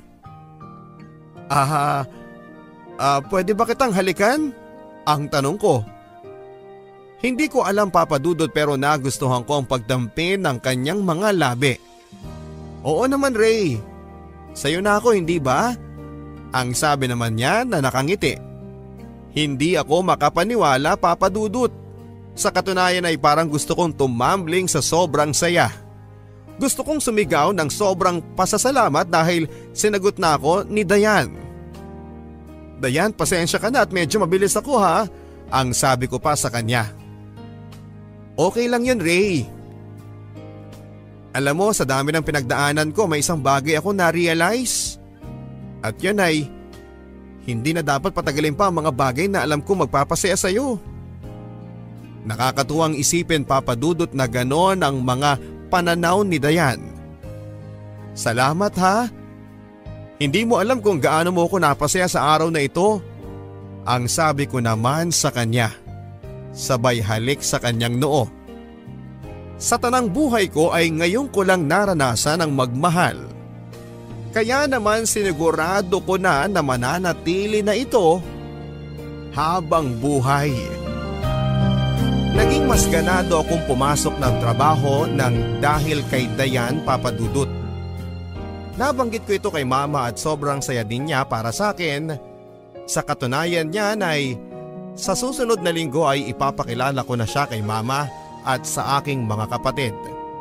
Ah, ah pwede ba kitang halikan? Ang tanong ko. Hindi ko alam papadudot pero nagustuhan ko ang pagdampin ng kanyang mga labi. Oo naman Ray, sayo na ako hindi ba? Ang sabi naman niya na nakangiti. Hindi ako makapaniwala papadudot. Sa katunayan ay parang gusto kong tumambling sa sobrang saya. Gusto kong sumigaw ng sobrang pasasalamat dahil sinagot na ako ni Dayan. Dayan, pasensya ka na at medyo mabilis ako ha, ang sabi ko pa sa kanya. Okay lang yun Ray. Alam mo sa dami ng pinagdaanan ko may isang bagay ako na-realize. At yun ay, hindi na dapat patagalin pa ang mga bagay na alam ko magpapasaya sa'yo. Nakakatuwang isipin papadudot na ganon ang mga pananaw ni Dayan. Salamat ha. Hindi mo alam kung gaano mo ako napasaya sa araw na ito. Ang sabi ko naman sa kanya. Sabay halik sa kanyang noo. Sa tanang buhay ko ay ngayon ko lang naranasan ang magmahal. Kaya naman sinigurado ko na na mananatili na ito habang buhay. Naging mas ganado akong pumasok ng trabaho nang dahil kay Dayan papadudot. Nabanggit ko ito kay mama at sobrang saya din niya para sa akin. Sa katunayan niyan ay sa susunod na linggo ay ipapakilala ko na siya kay mama at sa aking mga kapatid.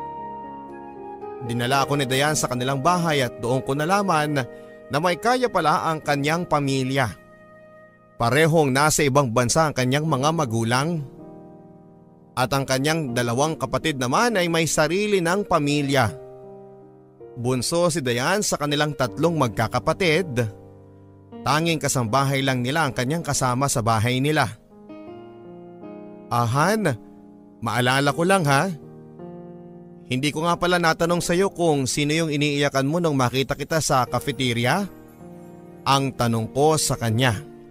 Dinala ako ni Dayan sa kanilang bahay at doon ko nalaman na may kaya pala ang kanyang pamilya. Parehong nasa ibang bansa ang kanyang mga magulang. At ang kanyang dalawang kapatid naman ay may sarili ng pamilya. Bunso si Dayan sa kanilang tatlong magkakapatid. Tanging kasambahay lang nila ang kanyang kasama sa bahay nila. Ahan, maalala ko lang ha. Hindi ko nga pala natanong sa iyo kung sino yung iniiyakan mo nung makita kita sa cafeteria. Ang tanong ko sa kanya.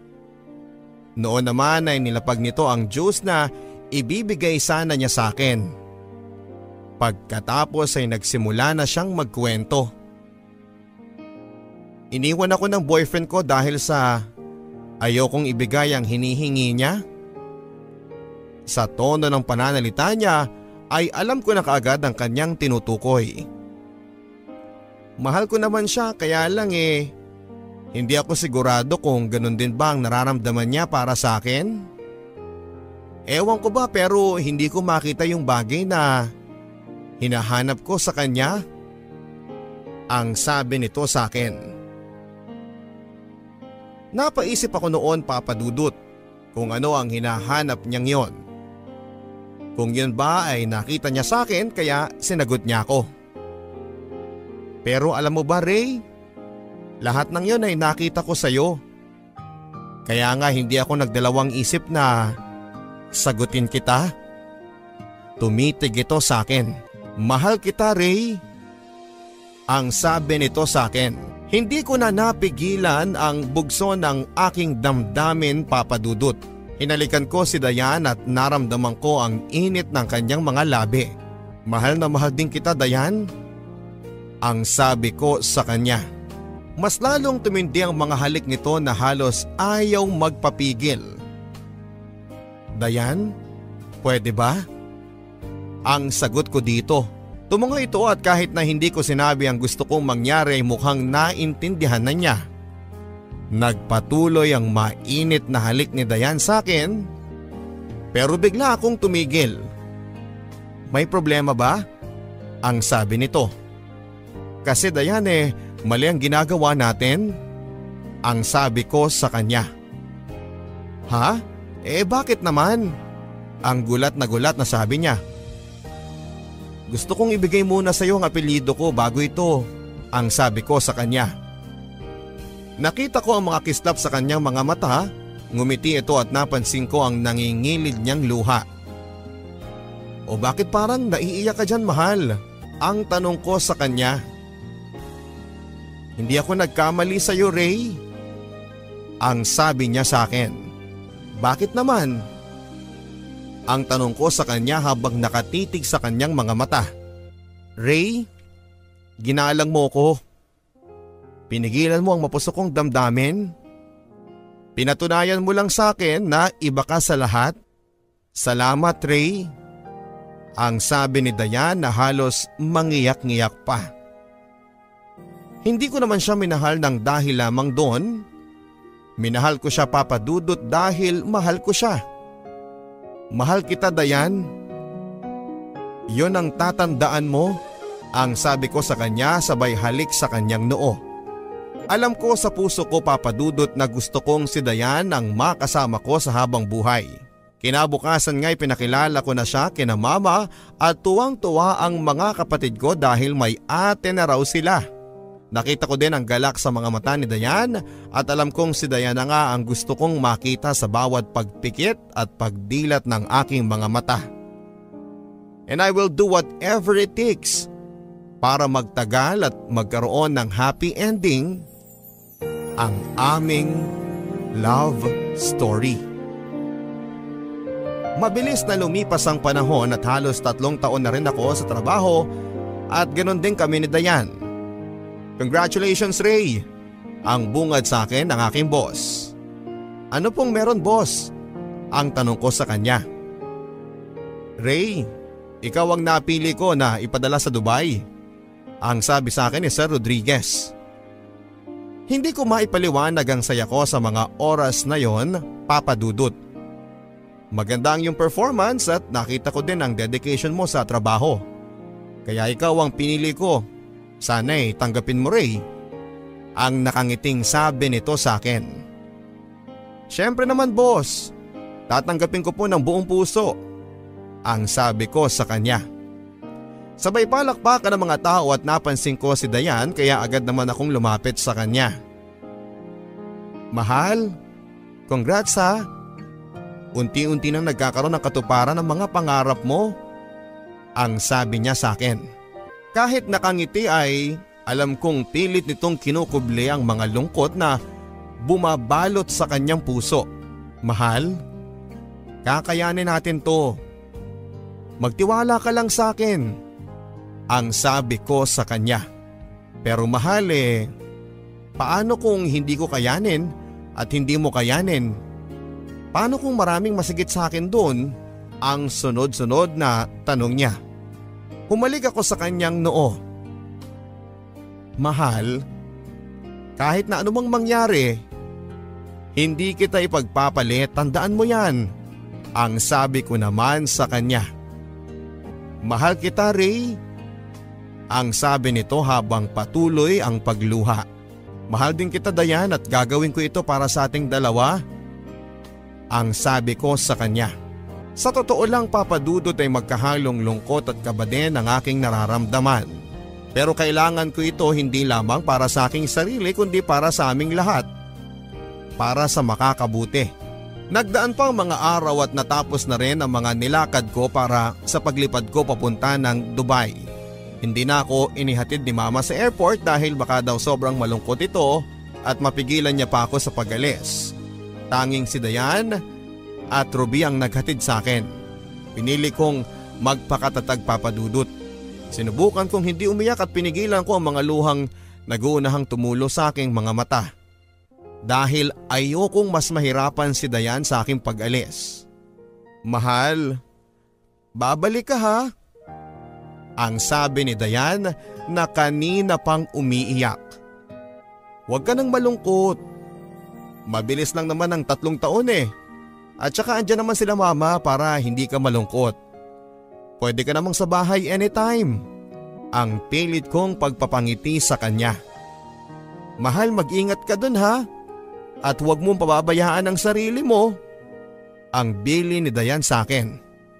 Noon naman ay nilapag nito ang juice na ibibigay sana niya sa akin. Pagkatapos ay nagsimula na siyang magkwento. Iniwan ako ng boyfriend ko dahil sa ayokong ibigay ang hinihingi niya. Sa tono ng pananalita niya ay alam ko na kaagad ang kanyang tinutukoy. Mahal ko naman siya kaya lang eh, hindi ako sigurado kung ganun din ba ang nararamdaman niya para sa akin. Ewan ko ba pero hindi ko makita yung bagay na hinahanap ko sa kanya. Ang sabi nito sa akin. Napaisip ako noon, Papa Dudut, kung ano ang hinahanap niyang yon. Kung yun ba ay nakita niya sa akin kaya sinagot niya ako. Pero alam mo ba, Ray? Lahat ng yun ay nakita ko sa iyo. Kaya nga hindi ako nagdalawang isip na sagutin kita. Tumitig ito sa akin. Mahal kita, Ray. Ang sabi nito sa akin. Hindi ko na napigilan ang bugso ng aking damdamin, Papa Dudut. Hinalikan ko si Dayan at naramdaman ko ang init ng kanyang mga labi. Mahal na mahal din kita, Dayan. Ang sabi ko sa kanya. Mas lalong tumindi ang mga halik nito na halos ayaw magpapigil. Dayan, pwede ba? Ang sagot ko dito. Tumungo ito at kahit na hindi ko sinabi ang gusto kong mangyari ay mukhang naintindihan na niya. Nagpatuloy ang mainit na halik ni Dayan sa akin. Pero bigla akong tumigil. May problema ba? Ang sabi nito. Kasi Dayan eh, mali ang ginagawa natin. Ang sabi ko sa kanya. Ha? Eh bakit naman? Ang gulat na gulat na sabi niya. Gusto kong ibigay muna sa iyo ang apelyido ko bago ito, ang sabi ko sa kanya. Nakita ko ang mga kislap sa kanyang mga mata, ngumiti ito at napansin ko ang nangingilid niyang luha. O bakit parang naiiyak ka dyan, mahal? Ang tanong ko sa kanya. Hindi ako nagkamali sa iyo, Ray. Ang sabi niya sa akin. Bakit naman? Ang tanong ko sa kanya habang nakatitig sa kanyang mga mata. Ray, ginalang mo ko. Pinigilan mo ang mapusok kong damdamin. Pinatunayan mo lang sa akin na iba ka sa lahat. Salamat, Ray. Ang sabi ni Dayan na halos mangiyak-ngiyak pa. Hindi ko naman siya minahal ng dahil lamang doon. Minahal ko siya, Papa Dudut, dahil mahal ko siya. Mahal kita, Dayan. Yon ang tatandaan mo, ang sabi ko sa kanya sabay halik sa kanyang noo. Alam ko sa puso ko, Papa Dudut, na gusto kong si Dayan ang makasama ko sa habang buhay. Kinabukasan nga'y pinakilala ko na siya kina mama at tuwang-tuwa ang mga kapatid ko dahil may ate na raw sila. Nakita ko din ang galak sa mga mata ni Dayan at alam kong si Dayan na nga ang gusto kong makita sa bawat pagpikit at pagdilat ng aking mga mata. And I will do whatever it takes para magtagal at magkaroon ng happy ending ang aming love story. Mabilis na lumipas ang panahon at halos tatlong taon na rin ako sa trabaho at ganoon din kami ni Dayan. Congratulations, Ray! Ang bungad sa akin ng aking boss. Ano pong meron, boss? Ang tanong ko sa kanya. Ray, ikaw ang napili ko na ipadala sa Dubai. Ang sabi sa akin ni Sir Rodriguez. Hindi ko maipaliwanag ang saya ko sa mga oras na yon, Papa Dudut. Maganda ang iyong performance at nakita ko din ang dedication mo sa trabaho. Kaya ikaw ang pinili ko. Sana'y tanggapin mo, Ray. Ang nakangiting sabi nito sa akin. Siyempre naman, boss. Tatanggapin ko po ng buong puso. Ang sabi ko sa kanya. Sabay palakpakan ng mga tao at napansin ko si Dayan kaya agad naman akong lumapit sa kanya. Mahal, congrats ha. Unti-unti nang nagkakaroon ng katuparan ng mga pangarap mo. Ang sabi niya sa akin. Kahit nakangiti ay alam kong pilit nitong kinukubli ang mga lungkot na bumabalot sa kanyang puso. Mahal, kakayanin natin to. Magtiwala ka lang sa akin, ang sabi ko sa kanya. Pero mahal eh, paano kung hindi ko kayanin at hindi mo kayanin? Paano kung maraming masigit sa akin doon? Ang sunod-sunod na tanong niya. Humalik ako sa kanyang noo. Mahal, kahit na anumang mangyari, hindi kita ipagpapalit, tandaan mo yan. Ang sabi ko naman sa kanya. Mahal kita, Ray. Ang sabi nito habang patuloy ang pagluha. Mahal din kita, Dayan, at gagawin ko ito para sa ating dalawa. Ang sabi ko sa kanya. Sa totoo lang, Papa Dudut, ay magkahalong lungkot at kaba din ang aking nararamdaman. Pero kailangan ko ito hindi lamang para sa aking sarili kundi para sa aming lahat. Para sa makakabuti. Nagdaan pa ang mga araw at natapos na rin ang mga nilakad ko para sa paglipad ko papunta ng Dubai. Hindi na ako inihatid ni Mama sa airport dahil baka daw sobrang malungkot ito at mapigilan niya pa ako sa pag-alis. Tanging si Dayan at Ruby ang naghatid sa akin. Pinili kong magpakatatag, Papa Dudut. Sinubukan kong hindi umiyak at pinigilan ko ang mga luhang nag-uunahang tumulo sa aking mga mata. Dahil ayokong mas mahirapan si Dayan sa aking pag-alis. Mahal, babalik ka ha? Ang sabi ni Dayan na kanina pang umiiyak. Huwag ka nang malungkot. Mabilis lang naman ang tatlong taon eh. At saka andyan naman sila Mama para hindi ka malungkot. Pwede ka namang sa bahay anytime. Ang pilit kong pagpapangiti sa kanya. Mahal, mag-ingat ka dun ha. At huwag mong pababayaan ang sarili mo. Ang bili ni Dayan sa akin.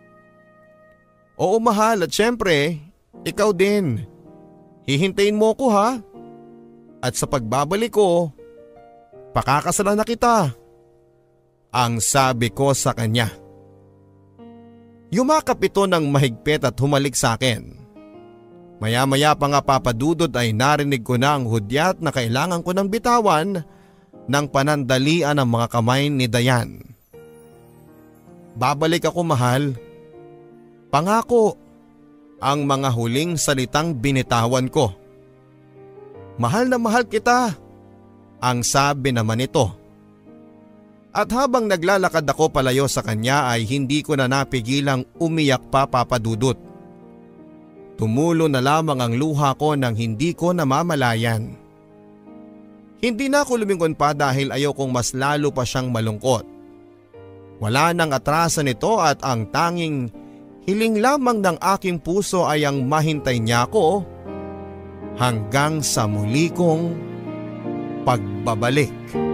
Oo mahal, at syempre, ikaw din. Hihintayin mo ko ha. At sa pagbabalik ko, pakakasalan na kita. Ang sabi ko sa kanya. Yumakap ito ng mahigpit at humalik sa akin. Maya-maya pa nga, Papa Dudut, ay narinig ko na ang hudyat na kailangan ko ng bitawan ng panandalian ng mga kamay ni Dayan. Babalik ako, mahal. Pangako. Ang mga huling salitang binitawan ko. Mahal na mahal kita. Ang sabi naman nito. At habang naglalakad ako palayo sa kanya ay hindi ko na napigilang umiyak pa, Papa Dudut. Tumulo na lamang ang luha ko nang hindi ko namamalayan. Hindi na ako lumingon pa dahil ayokong mas lalo pa siyang malungkot. Wala nang atrasan nito at ang tanging hiling lamang ng aking puso ay ang mahintay niya ako hanggang sa muli kong pagbabalik.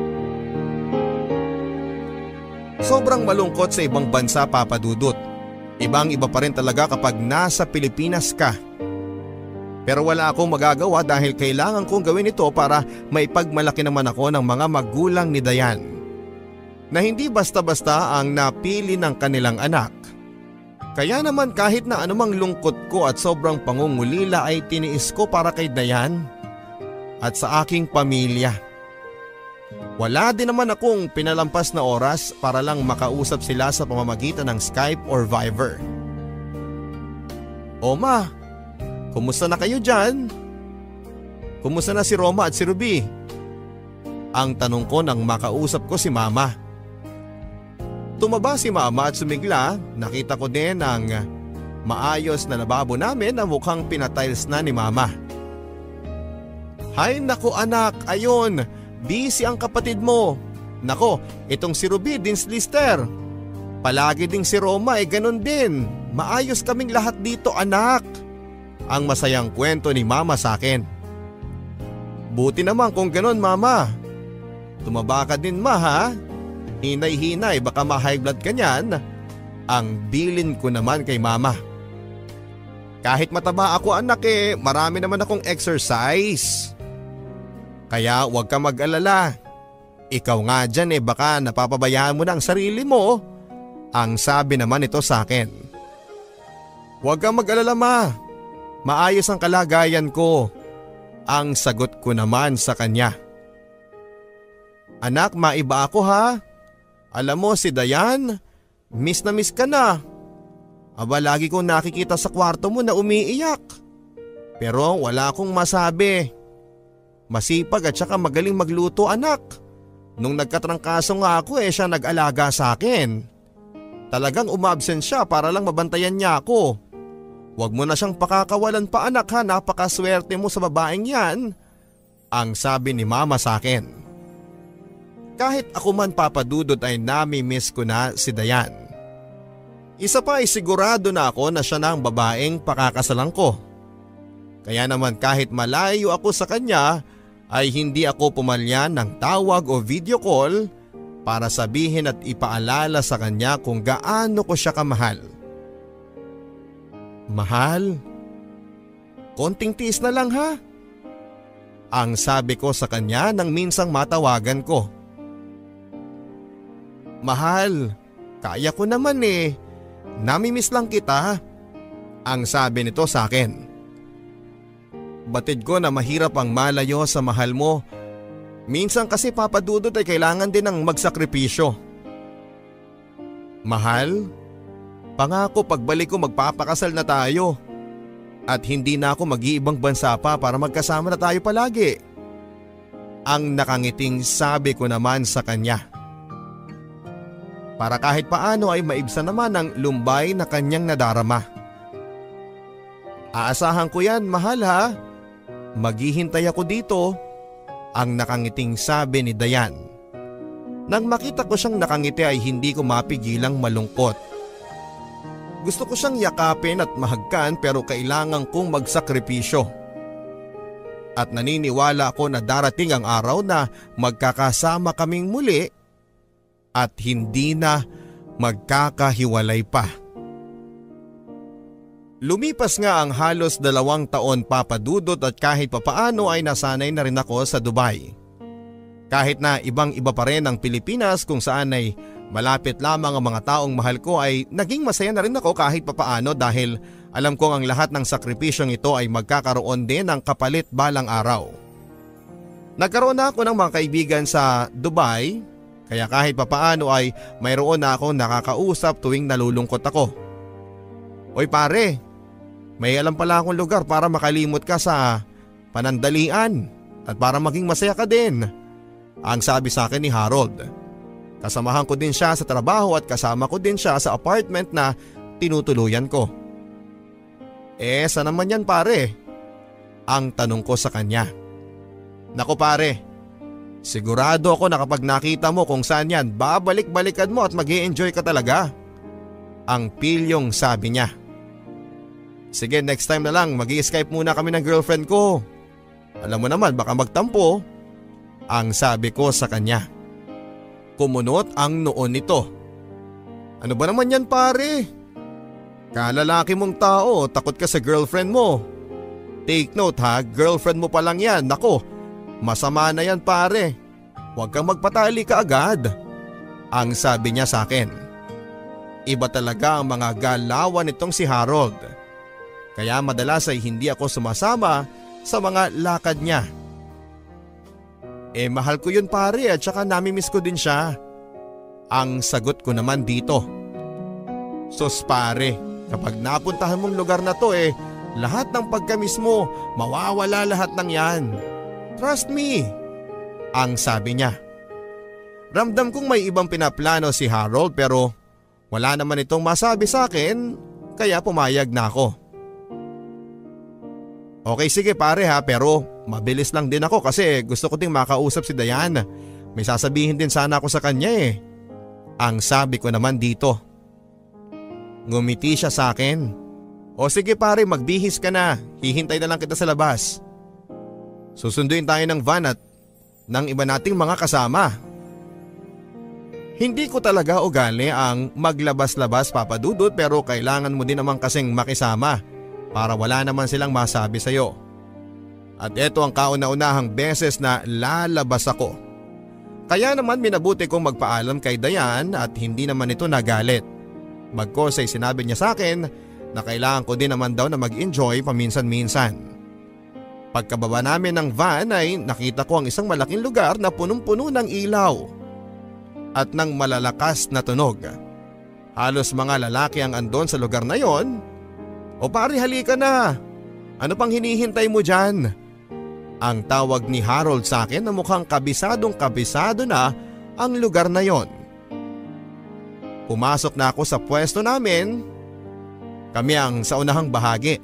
Sobrang malungkot sa ibang bansa, Papa Dudut. Ibang iba pa rin talaga kapag nasa Pilipinas ka. Pero wala akong magagawa dahil kailangan kong gawin ito para maipagmalaki naman ako ng mga magulang ni Dayan. Na hindi basta-basta ang napili ng kanilang anak. Kaya naman kahit na anumang lungkot ko at sobrang pangungulila ay tiniis ko para kay Dayan at sa aking pamilya. Wala din naman akong pinalampas na oras para lang makausap sila sa pamamagitan ng Skype or Viber. O ma, kumusta na kayo dyan? Kumusta na si Roma at si Ruby? Ang tanong ko nang makausap ko si Mama. Tumaba si Mama at sumigla. Nakita ko din ang maayos na lababo namin na mukhang pinatiles na ni Mama. Hay nako anak, ayon. Busy ang kapatid mo. Nako, itong si Ruby din slister. Palagi ding si Roma ay ganun din. Maayos kaming lahat dito, anak. Ang masayang kwento ni Mama sa akin. Buti naman kung ganun, Mama. Tumaba ka din, ma, ha? Hinay-hinay, baka ma-high blood ka niyan. Ang bilin ko naman kay Mama. Kahit mataba ako, anak, eh, marami naman akong exercise. Kaya huwag ka mag-alala. Ikaw nga dyan eh, baka napapabayaan mo na ang sarili mo. Ang sabi naman ito sa akin. Huwag kang mag-alala, ma. Maayos ang kalagayan ko. Ang sagot ko naman sa kanya. Anak, maiba ako ha. Alam mo si Dayan, miss na miss ka na. Aba lagi kong nakikita sa kwarto mo na umiiyak. Pero wala akong masabi. Masipag at saka magaling magluto anak. Nung nagkatrangkaso nga ako eh siya nag-alaga sa akin. Talagang umabsent siya para lang mabantayan niya ako. Huwag mo na siyang pakakawalan pa anak ha, napakaswerte mo sa babaeng yan. Ang sabi ni mama sa akin. Kahit ako man papadudot ay nami-miss ko na si Dayan. Isa pa ay sigurado na ako na siya na ang babaeng pakakasalan ko. Kaya naman kahit malayo ako sa kanya ay hindi ako pumalyan ng tawag o video call para sabihin at ipaalala sa kanya kung gaano ko siya kamahal. Mahal? Konting tiis na lang ha? Ang sabi ko sa kanya nang minsang matawagan ko. Mahal, kaya ko naman eh. Namimiss lang kita. Ang sabi nito sa akin. Batid ko na mahirap ang malayo sa mahal mo. Minsan kasi papadudot ay kailangan din ng magsakripisyo. Mahal, pangako pagbalik ko magpapakasal na tayo. At hindi na ako mag-iibang bansa pa para magkasama na tayo palagi. Ang nakangiting sabi ko naman sa kanya. Para kahit paano ay maibsan naman ang lumbay na kanyang nadarama. Aasahan ko yan, mahal ha. Maghihintay ako dito. Ang nakangiting sabi ni Dayan. Nang makita ko siyang nakangiti ay hindi ko mapigilang malungkot. Gusto ko siyang yakapin at mahagkan pero kailangan kong magsakripisyo. At naniniwala ako na darating ang araw na magkakasama kaming muli at hindi na magkakahiwalay pa. Lumipas nga ang halos dalawang taon papadudot at kahit papaano ay nasanay na rin ako sa Dubai. Kahit na ibang iba pa rin ang Pilipinas kung saan ay malapit lamang ang mga taong mahal ko ay naging masaya na rin ako kahit papaano dahil alam kong ang lahat ng sakripisyong ito ay magkakaroon din ng kapalit balang araw. Nagkaroon na ako ng mga kaibigan sa Dubai. Kaya kahit papaano ay mayroon na akong nakakausap tuwing nalulungkot ako. Oy pare, may alam pala akong lugar para makalimot ka sa panandalian at para maging masaya ka din. Ang sabi sa akin ni Harold. Kasamahan ko din siya sa trabaho at kasama ko din siya sa apartment na tinutuluyan ko. Eh saan naman yan pare? Ang tanong ko sa kanya. Naku pare, sigurado ako na kapag nakita mo kung saan yan, babalik-balikan mo at mag-i-enjoy ka talaga. Ang pilyong sabi niya. Sige next time na lang mag-i-Skype muna kami ng girlfriend ko. Alam mo naman baka magtampo. Ang sabi ko sa kanya. Kumunot ang noon nito. Ano ba naman yan pare? Kalalaki mong tao, takot ka sa girlfriend mo. Take note ha, girlfriend mo pa lang yan. Nako, masama na yan pare. Huwag kang magpatali ka agad. Ang sabi niya sa akin. Iba talaga ang mga galawan nitong si Harold. Kaya madalas ay hindi ako sumasama sa mga lakad niya. Eh mahal ko yun pare at saka namimiss ko din siya. Ang sagot ko naman dito. Sus pare, kapag napuntahan mong lugar na to eh, lahat ng pagkamiss mo, mawawala lahat ng yan. Trust me. Ang sabi niya. Ramdam kong may ibang pinaplano si Harold pero wala naman itong masabi sa akin kaya pumayag na ako. Okay sige pare ha, pero mabilis lang din ako kasi gusto ko ding makausap si Dayan. May sasabihin din sana ako sa kanya eh. Ang sabi ko naman dito. Ngumiti siya sa akin. O sige pare, magbihis ka na. Hihintay na lang kita sa labas. Susunduin tayo ng van at ng iba nating mga kasama. Hindi ko talaga ugali ang maglabas-labas papadudot pero kailangan mo din naman kasing makisama para wala naman silang masabi sa'yo. At ito ang kauna-unahang beses na lalabas ako. Kaya naman minabuti kong magpaalam kay Dayan at hindi naman ito nagalit. Magkos ay sinabi niya sa akin na kailangan ko din naman daw na mag-enjoy paminsan-minsan. Pagkababa namin ng van ay nakita ko ang isang malaking lugar na punong-puno ng ilaw. at ng malalakas na tunog. Halos mga lalaki ang andon sa lugar na yon. O pare, halika na. Ano pang hinihintay mo dyan? Ang tawag ni Harold sa akin na mukhang kabisadong kabisado na ang lugar na yon. Pumasok na ako sa pwesto namin. Kami ang sa unahang bahagi.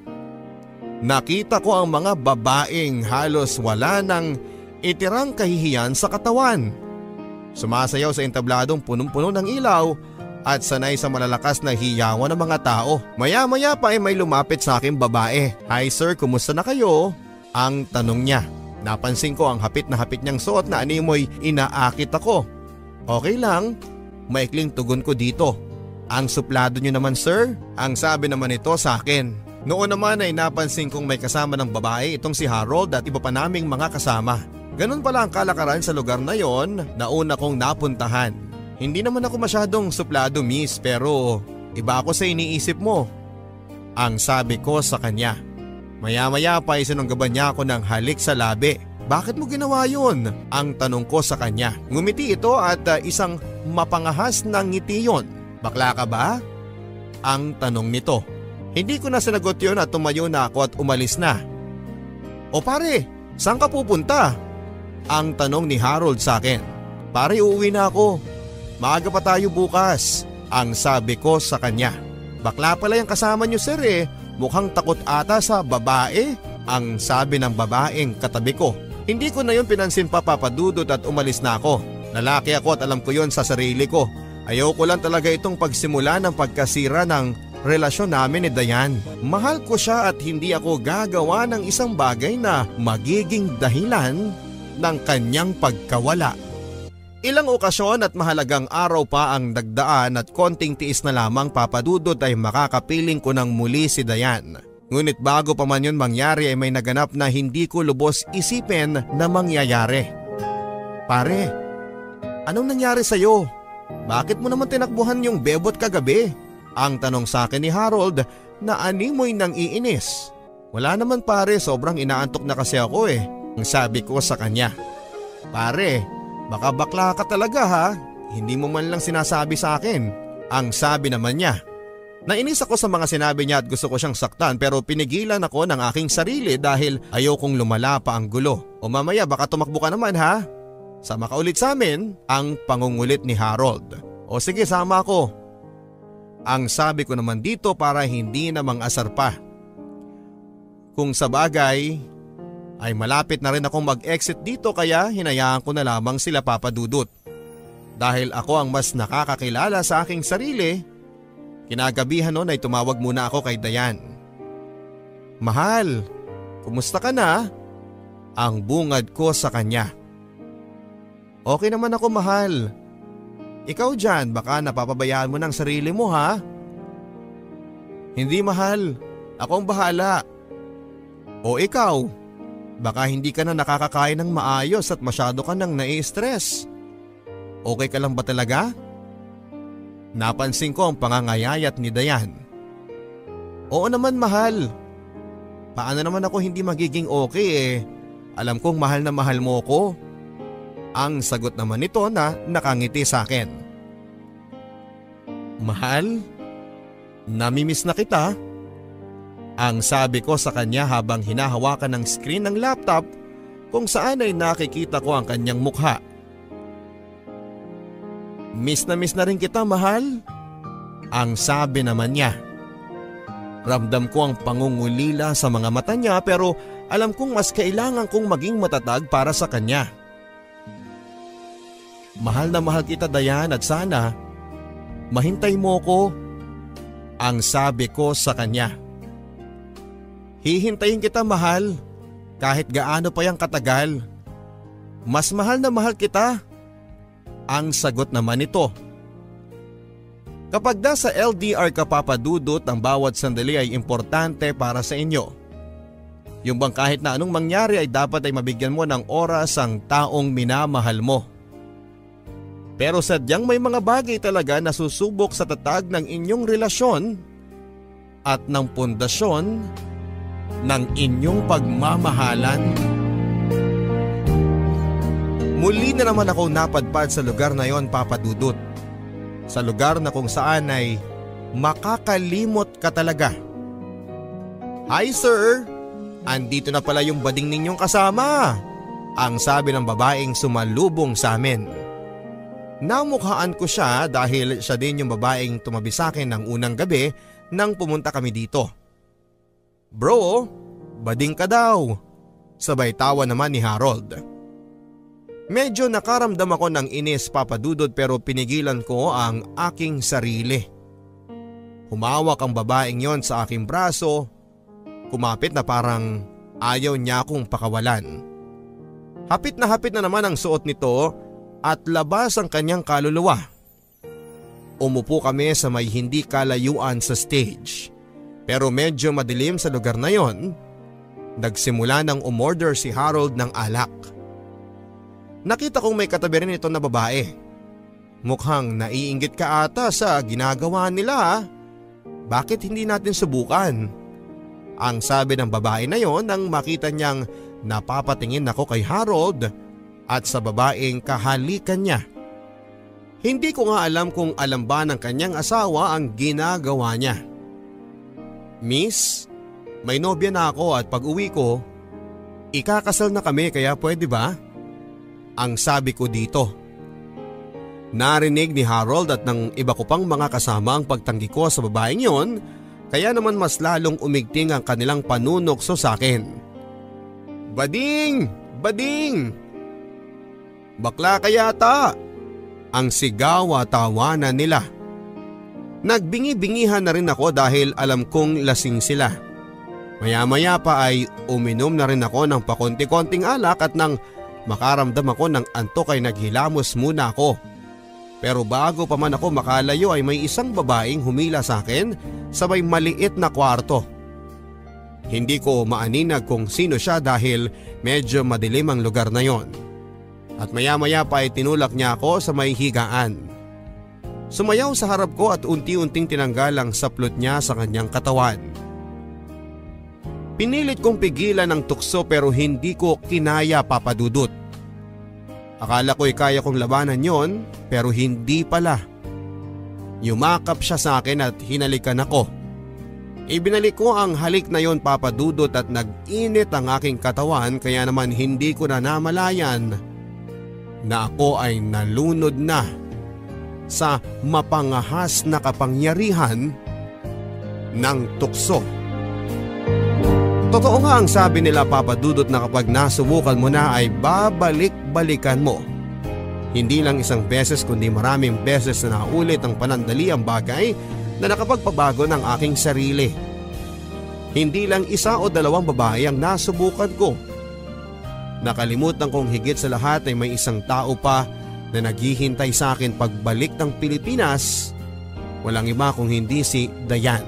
Nakita ko ang mga babaeng halos wala ng itirang kahihiyan sa katawan. Sumasayaw sa entabladong punong-puno ng ilaw at sanay sa malalakas na hiyawan ng mga tao. Maya-maya pa ay may lumapit sa aking babae. "Hi sir, kumusta na kayo?" ang tanong niya. Napansin ko ang hapit na hapit niyang suot na animoy inaakit ako. "Okay lang," maikling tugon ko dito. "Ang suplado niyo naman sir?" ang sabi naman ito sa akin. Noon naman ay napansin kong may kasama ng babae itong si Harold at iba pa naming mga kasama. Ganun pala ang kalakaran sa lugar na yon na una kong napuntahan. Hindi naman ako masyadong suplado miss, pero iba ako sa iniisip mo, ang sabi ko sa kanya. Maya-maya pa ay sinunggaban niya ako ng halik sa labi. "Bakit mo ginawa yun?" ang tanong ko sa kanya. Ngumiti ito at uh, isang mapangahas na ngiti yon. "Bakla ka ba?" ang tanong nito. Hindi ko na sinagot yun at tumayo na ako at umalis na. "O pare, saan ka pupunta?" ang tanong ni Harold sa akin. "Pare, uuwi na ako. Maaga pa tayo bukas," ang sabi ko sa kanya. "Bakla pala yung kasama niyo sir eh. Mukhang takot ata sa babae," ang sabi ng babaeng katabi ko. Hindi ko na yun pinansin pa, papadudot, at umalis na ako. Lalaki ako at alam ko yun sa sarili ko. Ayoko lang talaga itong pagsimula ng pagkasira ng relasyon namin ni Dayan. Mahal ko siya at hindi ako gagawa ng isang bagay na magiging dahilan ng kanyang pagkawala. Ilang okasyon at mahalagang araw pa ang nagdaan at konting tiis na lamang, papadudot, ay makakapiling ko ng muli si Dayan. Ngunit bago pa man yun mangyari ay may naganap na hindi ko lubos isipin na mangyayari. "Pare, anong nangyari sa'yo? Bakit mo naman tinakbuhan yung bebot kagabi?" ang tanong sa akin ni Harold na animoy nang iinis. "Wala naman pare, sobrang inaantok na kasi ako eh," ang sabi ko sa kanya. "Pare, baka bakla ka talaga ha, hindi mo man lang sinasabi sa akin," ang sabi naman niya. Nainis ako sa mga sinabi niya at gusto ko siyang saktan, pero pinigilan ako ng aking sarili dahil ayokong lumala pa ang gulo. "O mamaya baka tumakbo ka naman ha. Sama ka ulit sa amin," ang pangungulit ni Harold. "O sige, sama ako," ang sabi ko naman dito para hindi namang asar pa. Kung sa bagay ay malapit na rin akong mag-exit dito, kaya hinayaan ko na lamang sila, papadudot. Dahil ako ang mas nakakakilala sa aking sarili, kinagabihan noon ay tumawag muna ako kay Dayan. "Mahal, kumusta ka na?" ang bungad ko sa kanya. "Okay naman ako mahal. Ikaw dyan, baka napapabayaan mo ng sarili mo ha?" "Hindi mahal, ako ang bahala." "O ikaw, baka hindi ka na nakakakain ng maayos at masyado ka nang nai-stress. Okay ka lang ba talaga?" Napansin ko ang pangangayayat ni Dayan. "Oo naman mahal. Paano naman ako hindi magiging okay eh? Alam kong mahal na mahal mo ko," ang sagot naman nito na nakangiti sa akin. "Mahal, namimiss na kita," ang sabi ko sa kanya habang hinahawakan ng screen ng laptop kung saan ay nakikita ko ang kanyang mukha. "Miss na miss na rin kita mahal," ang sabi naman niya. Ramdam ko ang pangungulila sa mga mata niya, pero alam kong mas kailangan kong maging matatag para sa kanya. "Mahal na mahal kita Dayan at sana mahintay mo ko," ang sabi ko sa kanya. "Hihintayin kita mahal, kahit gaano pa yang katagal. Mas mahal na mahal kita," ang sagot naman nito. Kapag nasa L D R ka, papadudot, ang bawat sandali ay importante para sa inyo. Yung bang kahit na anong mangyari ay dapat ay mabigyan mo ng oras ang taong minamahal mo. Pero sadyang may mga bagay talaga na susubok sa tatag ng inyong relasyon at ng pundasyon ng inyong pagmamahalan. Muli na naman ako napadpad sa lugar na yon, Papa Dudut. Sa lugar na kung saan ay makakalimot ka talaga. "Hi sir, andito na pala yung bading ninyong kasama," ang sabi ng babaeng sumalubong sa amin. Namukhaan ko siya dahil siya din yung babaeng tumabi sa akin ng unang gabi nang pumunta kami dito. "Bro, bading ka daw," sabay tawa naman ni Harold. Medyo nakaramdam ako ng inis, Papa Dudut, pero pinigilan ko ang aking sarili. Humawak ang babaeng yon sa aking braso, kumapit na parang ayaw niya akong pakawalan. Hapit na hapit na naman ang suot nito at labas ang kanyang kaluluwa. Umupo kami sa may hindi kalayuan sa stage, pero medyo madilim sa lugar na yon. Nagsimula ng umorder si Harold ng alak. Nakita kong may katabi rin ito na babae. "Mukhang naiinggit ka ata sa ginagawa nila. Bakit hindi natin subukan?" ang sabi ng babae na yon nang makita niyang napapatingin ako kay Harold at sa babaeng kahalikan niya. Hindi ko nga alam kung alam ba ng kanyang asawa ang ginagawa niya. "Miss, may nobya na ako at pag uwi ko, ikakasal na kami, kaya pwede ba?" ang sabi ko dito. Narinig ni Harold at ng iba ko pang mga kasama ang pagtanggi ko sa babaeng yon, kaya naman mas lalong umigting ang kanilang panunokso sa akin. "Bading! Bading! Bakla ka yata!" ang sigaw at tawanan nila. Nagbingi-bingihan na rin ako dahil alam kong lasing sila. Maya-maya pa ay uminom na rin ako ng pakonti-konting alak at nang makaramdam ako ng antok ay naghilamos muna ako. Pero bago pa man ako makalayo ay may isang babaeng humila sa akin sa may maliit na kwarto. Hindi ko maaninag kung sino siya dahil medyo madilim ang lugar na yon. At maya-maya pa ay tinulak niya ako sa may higaan. Sumayaw sa harap ko at unti-unting tinanggal ang saplot niya sa kanyang katawan. Pinilit kong pigilan ang tukso pero hindi ko kinaya, Papa Dudut. Akala ko'y kaya kong labanan yon pero hindi pala. Yumakap siya sa akin at hinalikan ako. Ibinalik ko ang halik na yon, Papa Dudut, at nag-init ang aking katawan kaya naman hindi ko na namalayan na ako ay nalunod na sa mapangahas na kapangyarihan ng tukso. Totoo nga ang sabi nila, Papa Dudut, na kapag nasubukan mo na ay babalik-balikan mo. Hindi lang isang beses kundi maraming beses na naulit ang panandali ang bagay na nakapagpabago ng aking sarili. Hindi lang isa o dalawang babae ang nasubukan ko. Nakalimutan kong higit sa lahat ay may isang tao pa na naghihintay sa akin pagbalik ng Pilipinas. Walang iba kung hindi si Dayan.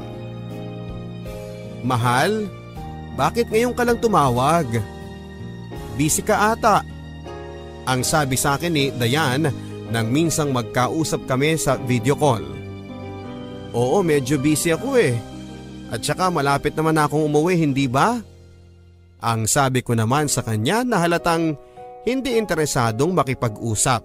"Mahal, bakit ngayon ka lang tumawag? Busy ka ata," ang sabi sa akin ni Dayan nang minsang magkausap kami sa video call. "Oo, medyo busy ako eh. At saka malapit naman akong umuwi, hindi ba?" ang sabi ko naman sa kanya na halatang hindi interesadong makipag-usap.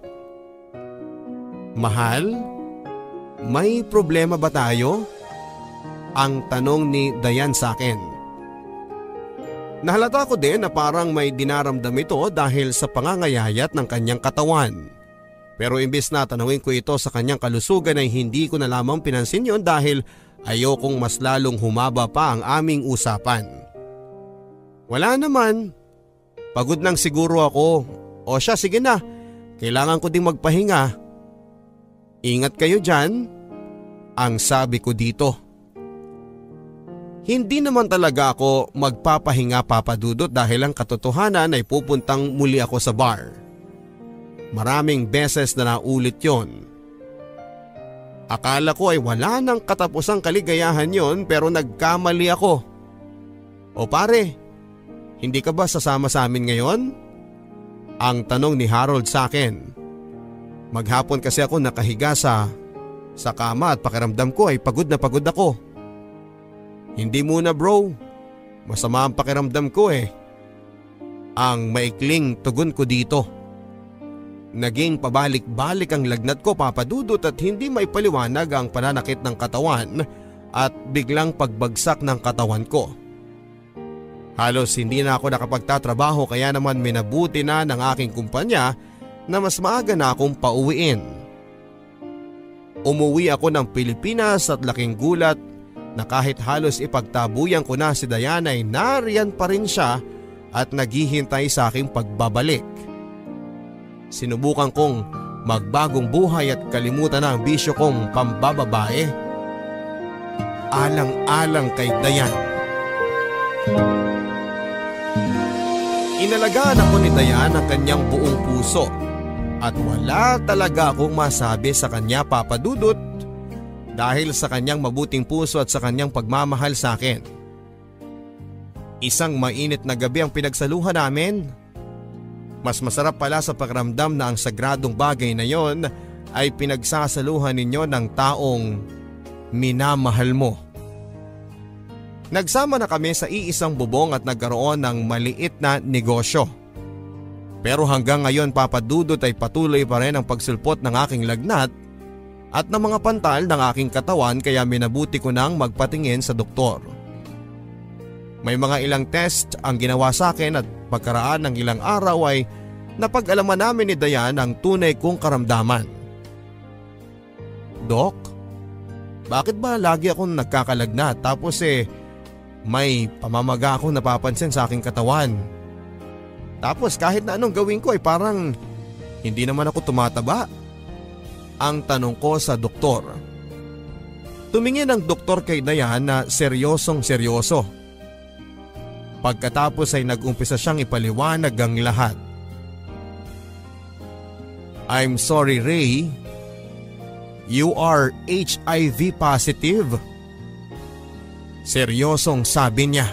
"Mahal, may problema ba tayo?" ang tanong ni Dayan sa akin. Nahalata ko din na parang may dinaramdam ito dahil sa pangangayayat ng kanyang katawan. Pero imbis na tanungin ko ito sa kanyang kalusugan ay hindi ko na lamang pinansin yon dahil ayokong mas lalong humaba pa ang aming usapan. "Wala naman. Pagod lang siguro ako. O siya, sige na. Kailangan ko ding magpahinga. Ingat kayo dyan," ang sabi ko dito. Hindi naman talaga ako magpapahinga, Papa Dudut, dahil ang katotohanan ay pupuntang muli ako sa bar. Maraming beses na naulit yon. Akala ko ay wala nang katapusang kaligayahan yon pero nagkamali ako. "O pare, hindi ka ba sasama sa amin ngayon?" ang tanong ni Harold sa akin. Maghapon kasi ako nakahiga sa, sa kama at pakiramdam ko ay pagod na pagod ako. "Hindi muna bro, masama ang pakiramdam ko eh," ang maikling tugon ko dito. Naging pabalik-balik ang lagnat ko, Papa Dudut, at hindi maipaliwanag ang pananakit ng katawan at biglang pagbagsak ng katawan ko. Halos hindi na ako nakapagtatrabaho, kaya naman minabuti na ng aking kumpanya na mas maaga na akong pauwiin. Umuwi ako ng Pilipinas at laking gulat na kahit halos ipagtabuyan ko na si Diana ay nariyan pa rin siya at naghihintay sa aking pagbabalik. Sinubukan kong magbagong buhay at kalimutan na ang bisyo kong pambababae. Alang-alang kay Dayan. Inalagaan ako ni Dayan ang kanyang buong puso at wala talaga akong masabi sa kanya, Papa Dudut, dahil sa kanyang mabuting puso at sa kanyang pagmamahal sa akin. Isang mainit na gabi ang pinagsaluhan namin. Mas masarap pala sa pakiramdam na ang sagradong bagay na yon ay pinagsasaluhan ninyo ng taong minamahal mo. Nagsama na kami sa iisang bubong at nagkaroon ng maliit na negosyo. Pero hanggang ngayon, Papa Dudut, ay patuloy pa rin ang pagsulpot ng aking lagnat at ng mga pantal ng aking katawan, kaya minabuti ko nang magpatingin sa doktor. May mga ilang test ang ginawa sa akin at pagkaraan ng ilang araw ay napag-alaman namin ni Dayan ang tunay kong karamdaman. Dok, bakit ba lagi akong nagkakalagnat tapos eh may pamamaga akong napapansin sa aking katawan? Tapos kahit na anong gawin ko ay parang hindi naman ako tumataba. Ang tanong ko sa doktor. Tumingin ang doktor kay Dayan na seryosong seryoso. Pagkatapos ay nag-umpisa siyang ipaliwanag ang lahat. I'm sorry, Ray. You are H I V positive. Seryosong sabi niya.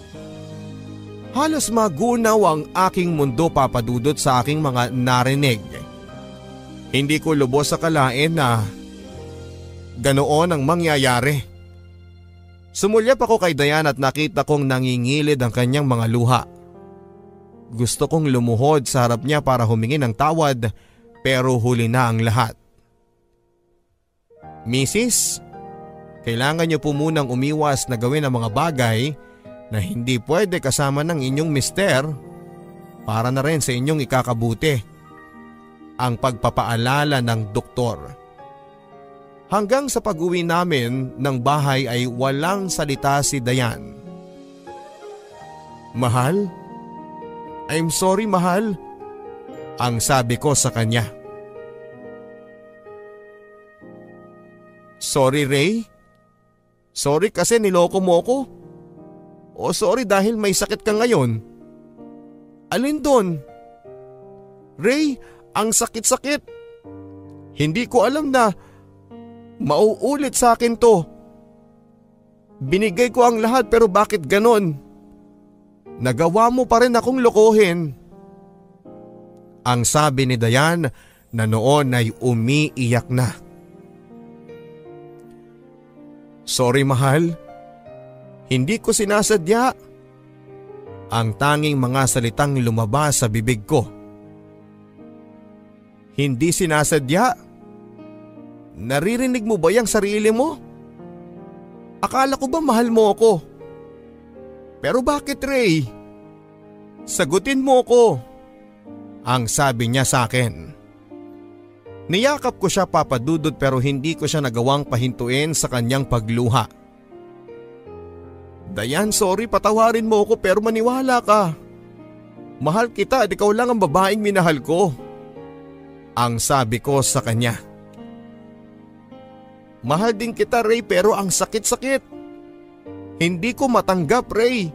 Halos magunaw ang aking mundo, Papa Dudut, sa aking mga narinig. Hindi ko lubos akalain na ganoon ang mangyayari. Sumulyap ako kay Dayan at nakita kong nangingilid ang kanyang mga luha. Gusto kong lumuhod sa harap niya para humingi ng tawad, pero huli na ang lahat. Missus, kailangan niyo po munang umiwas na gawin ang mga bagay na hindi pwede kasama ng inyong mister para na rin sa inyong ikakabuti. Ang pagpapaalala ng doktor. Hanggang sa pag-uwi namin ng bahay ay walang salita si Dayan. Mahal? I'm sorry, mahal. Ang sabi ko sa kanya. Sorry, Ray? Sorry kasi niloko mo ko? O sorry dahil may sakit ka ngayon? Alin doon? Ray, ang sakit-sakit. Hindi ko alam na mauulit sa akin to. Binigay ko ang lahat pero bakit ganon? Nagawa mo pa rin akong lokohin. Ang sabi ni Dayan na noon ay umiiyak na. Sorry, mahal. Hindi ko sinasadya. Ang tanging mga salitang lumabas sa bibig ko. Hindi sinasadya? Naririnig mo ba yung sarili mo? Akala ko ba mahal mo ako? Pero bakit, Ray? Sagutin mo ko. Ang sabi niya sa akin. Niyakap ko siya, Papa Dudut, pero hindi ko siya nagawang pahintuin sa kanyang pagluha. Dayan, sorry, patawarin mo ako pero maniwala ka. Mahal kita at ikaw lang ang babaeng minahal ko. Ang sabi ko sa kanya. Mahal din kita, Ray, pero ang sakit-sakit. Hindi ko matanggap, Ray.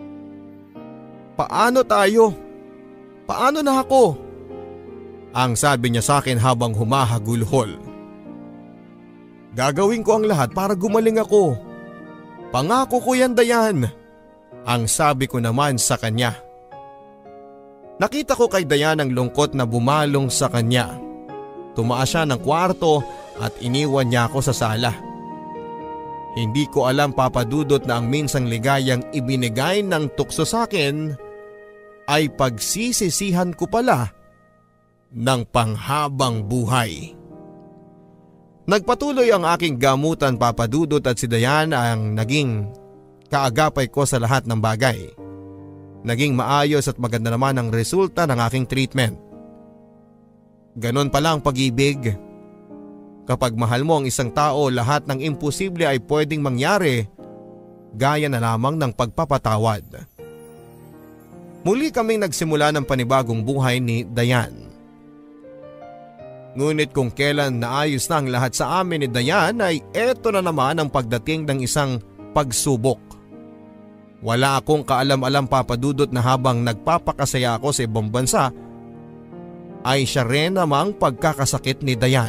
Paano tayo? Paano na ako? Ang sabi niya sa akin habang humahagulhol. Gagawin ko ang lahat para gumaling ako. Pangako ko yan, Dayan. Ang sabi ko naman sa kanya. Nakita ko kay Dayan ang lungkot na bumalong sa kanya. Tumaas siya ng kwarto at iniwan niya ako sa sala. Hindi ko alam, Papa Dudut, na ang minsang ligayang ibinigay ng tukso sa akin ay pagsisisihan ko pala ng panghabang buhay. Nagpatuloy ang aking gamutan, Papa Dudut, at si Dayan ang naging kaagapay ko sa lahat ng bagay. Naging maayos at maganda naman ang resulta ng aking treatment. Ganon pala ang pag-ibig. Kapag mahal mo ang isang tao, lahat ng imposible ay pwedeng mangyari, gaya na lamang ng pagpapatawad. Muli kaming nagsimula ng panibagong buhay ni Dayan. Ngunit kung kailan naayos na ang lahat sa amin ni Dayan ay eto na naman ang pagdating ng isang pagsubok. Wala akong kaalam-alam, Papa Dudut, na habang nagpapakasaya ako sa ibang bansa ay siya rin namang pagkakasakit ni Dayan.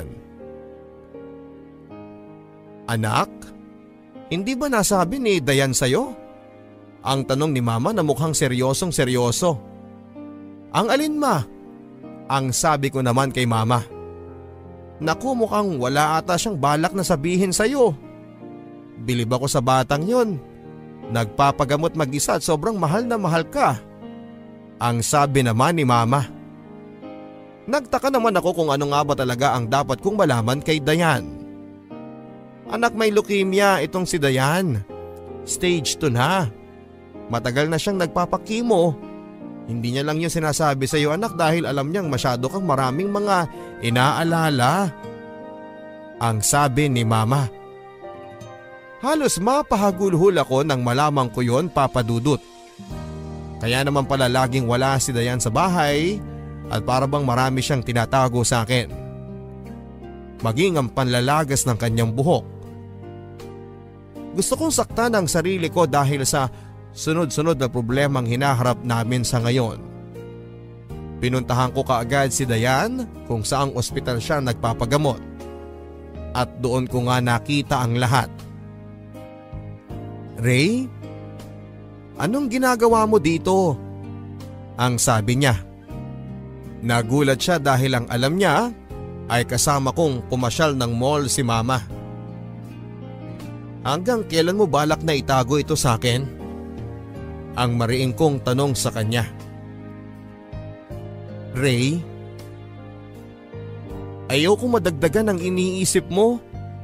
Anak, hindi ba nasabi ni Dayan sa'yo? Ang tanong ni Mama na mukhang seryosong seryoso. Ang alin, Ma? Ang sabi ko naman kay Mama. Naku, mukhang wala ata siyang balak na sabihin sa'yo. Bilib ako sa batang yon. Nagpapagamot mag-isa at sobrang mahal na mahal ka. Ang sabi naman ni Mama. Nagtaka naman ako kung ano nga ba talaga ang dapat kong malaman kay Dayan. Anak, may leukemia itong si Dayan. Stage two na. Matagal na siyang nagpapakimo. Hindi niya lang yung sinasabi sa iyo, anak, dahil alam niyang masyado kang maraming mga inaalala. Ang sabi ni Mama. Halos mapahagulhul ako nang malamang ko yon, Papa Dudut. Kaya naman pala laging wala si Dayan sa bahay at para bang marami siyang tinatago sa akin. Maging ang panlalagas ng kanyang buhok. Gusto kong saktan ang sarili ko dahil sa sunod-sunod na problemang hinaharap namin sa ngayon. Pinuntahan ko kaagad si Dayan kung saang ospital siya nagpapagamot. At doon ko nga nakita ang lahat. Ray, anong ginagawa mo dito? Ang sabi niya. Nagulat siya dahil ang alam niya ay kasama kong pumasyal ng mall si Mama. Hanggang kailan mo balak na itago ito sa akin? Ang mariing kong tanong sa kanya. Ray, ayoko madagdagan ang iniisip mo.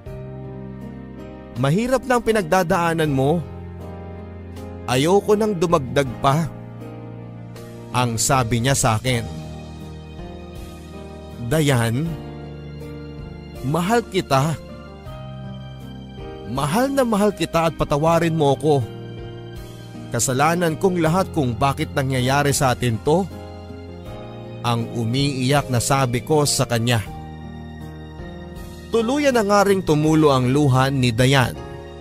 Mahirap na ang pinagdadaanan mo. Ayoko nang dumagdag pa. Ang sabi niya sa akin. Dayan, mahal kita. Mahal na mahal kita at patawarin mo ko. Kasalanan kong lahat kung bakit nangyayari sa atin to. Ang umiiyak na sabi ko sa kanya. Tuluyan na nga ring tumulo ang luha ni Dayan.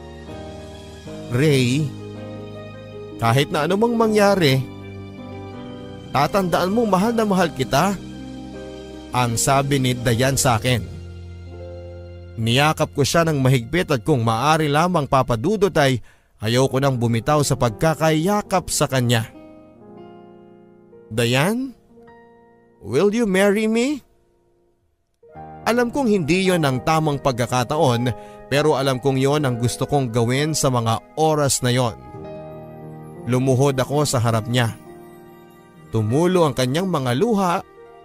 Ray, kahit na anumang mangyari, tatandaan mo mahal na mahal kita. Ang sabi ni Dayan sa akin. Niyakap ko siya ng mahigpit at kung maaari lamang, Papa Dudut, ay ayaw ko nang bumitaw sa pagkakayakap sa kanya. Dayan, will you marry me? Alam kong hindi yon ang tamang pagkakataon, pero alam kong yon ang gusto kong gawin sa mga oras na yon. Lumuhod ako sa harap niya. Tumulo ang kanyang mga luha.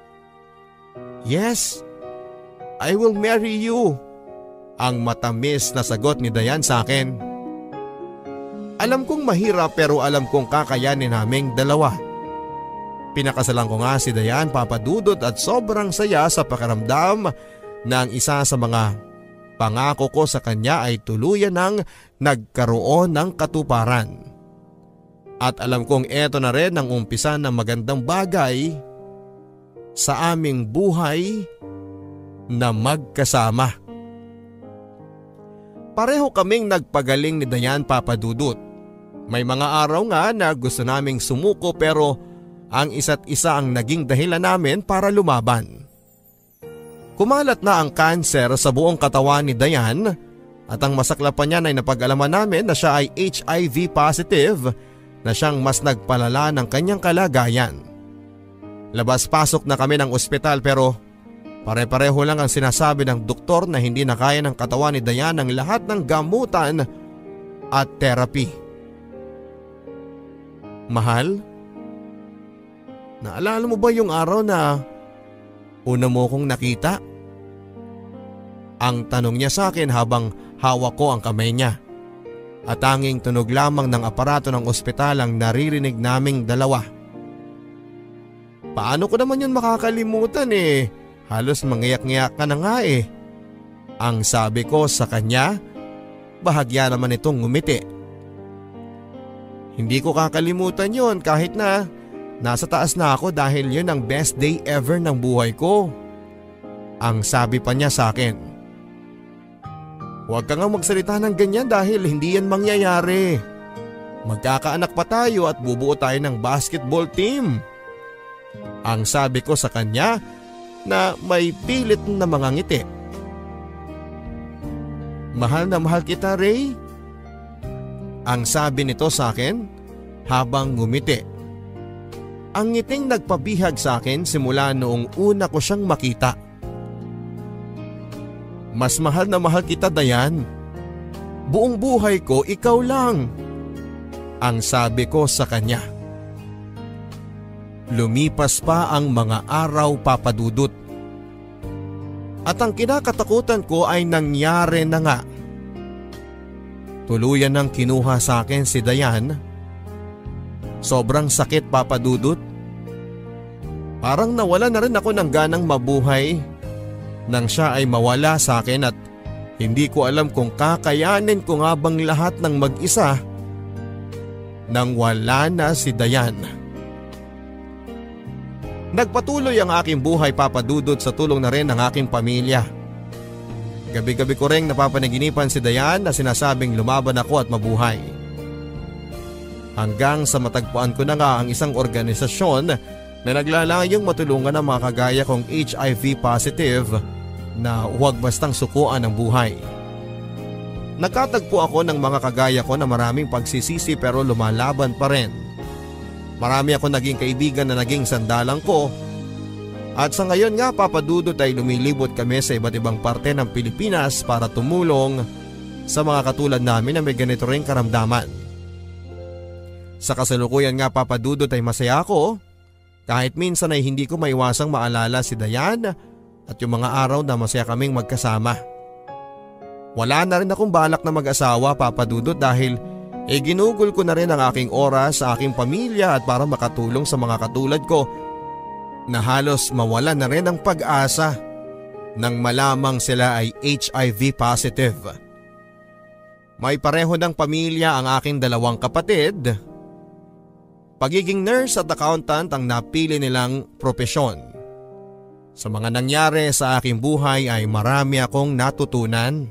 Yes, I will marry you. Ang matamis na sagot ni Dayan sa akin. Alam kong mahirap pero alam kong kakayanin naming dalawa. Pinakasalan ko nga si Dayan, Papa Dudut, at sobrang saya sa pakiramdam na ang isa sa mga pangako ko sa kanya ay tuluyan ng nagkaroon ng katuparan. At alam kong eto na rin ang umpisa ng magandang bagay sa aming buhay na magkasama. Pareho kaming nagpagaling ni Dayan, Papa Dudut. May mga araw nga na gusto naming sumuko pero ang isa't isa ang naging dahilan namin para lumaban. Kumalat na ang kanser sa buong katawan ni Dayan at ang masaklapan niya ay napag-alaman namin na siya ay H I V positive na siyang mas nagpalala ng kanyang kalagayan. Labas-pasok na kami ng ospital pero pare-pareho lang ang sinasabi ng doktor na hindi na kaya ng katawan ni Dayan ang lahat ng gamutan at therapy. Mahal, naalala mo ba yung araw na Una mo kong nakita? Ang tanong niya sa akin habang hawak ko ang kamay niya. At tanging tunog lamang ng aparato ng ospital ang naririnig naming dalawa. Paano ko naman yun makakalimutan eh? Halos mangiyak-ngiyak ka na nga eh. Ang sabi ko sa kanya, bahagya naman itong ngumiti. Hindi ko kakalimutan yon kahit na nasa taas na ako dahil yun ang best day ever ng buhay ko. Ang sabi pa niya sa akin. Huwag ka nga magsalita ng ganyan dahil hindi yan mangyayari. Magkakaanak pa tayo at bubuo tayo ng basketball team. Ang sabi ko sa kanya na may pilit na mga ngiti. Mahal na mahal kita, Ray. Ang sabi nito sa akin habang ngumiti. Ang ngiting nagpabihag sa akin simula noong una ko siyang makita. Mas mahal na mahal kita, Dayan. Buong buhay ko ikaw lang. Ang sabi ko sa kanya. Lumipas pa ang mga araw, Papa Dudut. At ang kinakatakutan ko ay nangyari na nga. Tuluyan nang kinuha sa akin si Dayan. Sobrang sakit, Papa Dudut. Parang nawala na rin ako ng ganang mabuhay nang siya ay mawala sa akin at hindi ko alam kung kakayanin ko nga bang lahat ng mag-isa nang wala na si Dayan. Nagpatuloy ang aking buhay, Papa Dudut, sa tulong na rin ng aking pamilya. Gabi-gabi ko rin napapanaginipan si Dayan na sinasabing lumaban ako at mabuhay. Hanggang sa matagpuan ko na nga ang isang organisasyon na naglalayong matulungan ang mga kagaya kong H I V positive na huwag bastang sukuan ang buhay. Nagkatagpo ako ng mga kagaya ko na maraming pagsisisi pero lumalaban pa rin. Marami ako naging kaibigan na naging sandalang ko. At sa ngayon nga, Papa Dudut, ay lumilibot kami sa iba't ibang parte ng Pilipinas para tumulong sa mga katulad namin na may ganito ring karamdaman. Sa kasalukuyan nga, Papa Dudut, ay masaya ako kahit minsan ay hindi ko maiwasang maalala si Dayan at yung mga araw na masaya kaming magkasama. Wala na rin akong balak na mag-asawa, Papa Dudut, dahil e ginugol ko na rin ang aking oras sa aking pamilya at para makatulong sa mga katulad ko na halos mawala na rin ang pag-asa nang malamang sila ay H I V positive. May pareho ng pamilya ang aking dalawang kapatid. Pagiging nurse at accountant ang napili nilang propesyon. Sa mga nangyari sa aking buhay ay marami akong natutunan.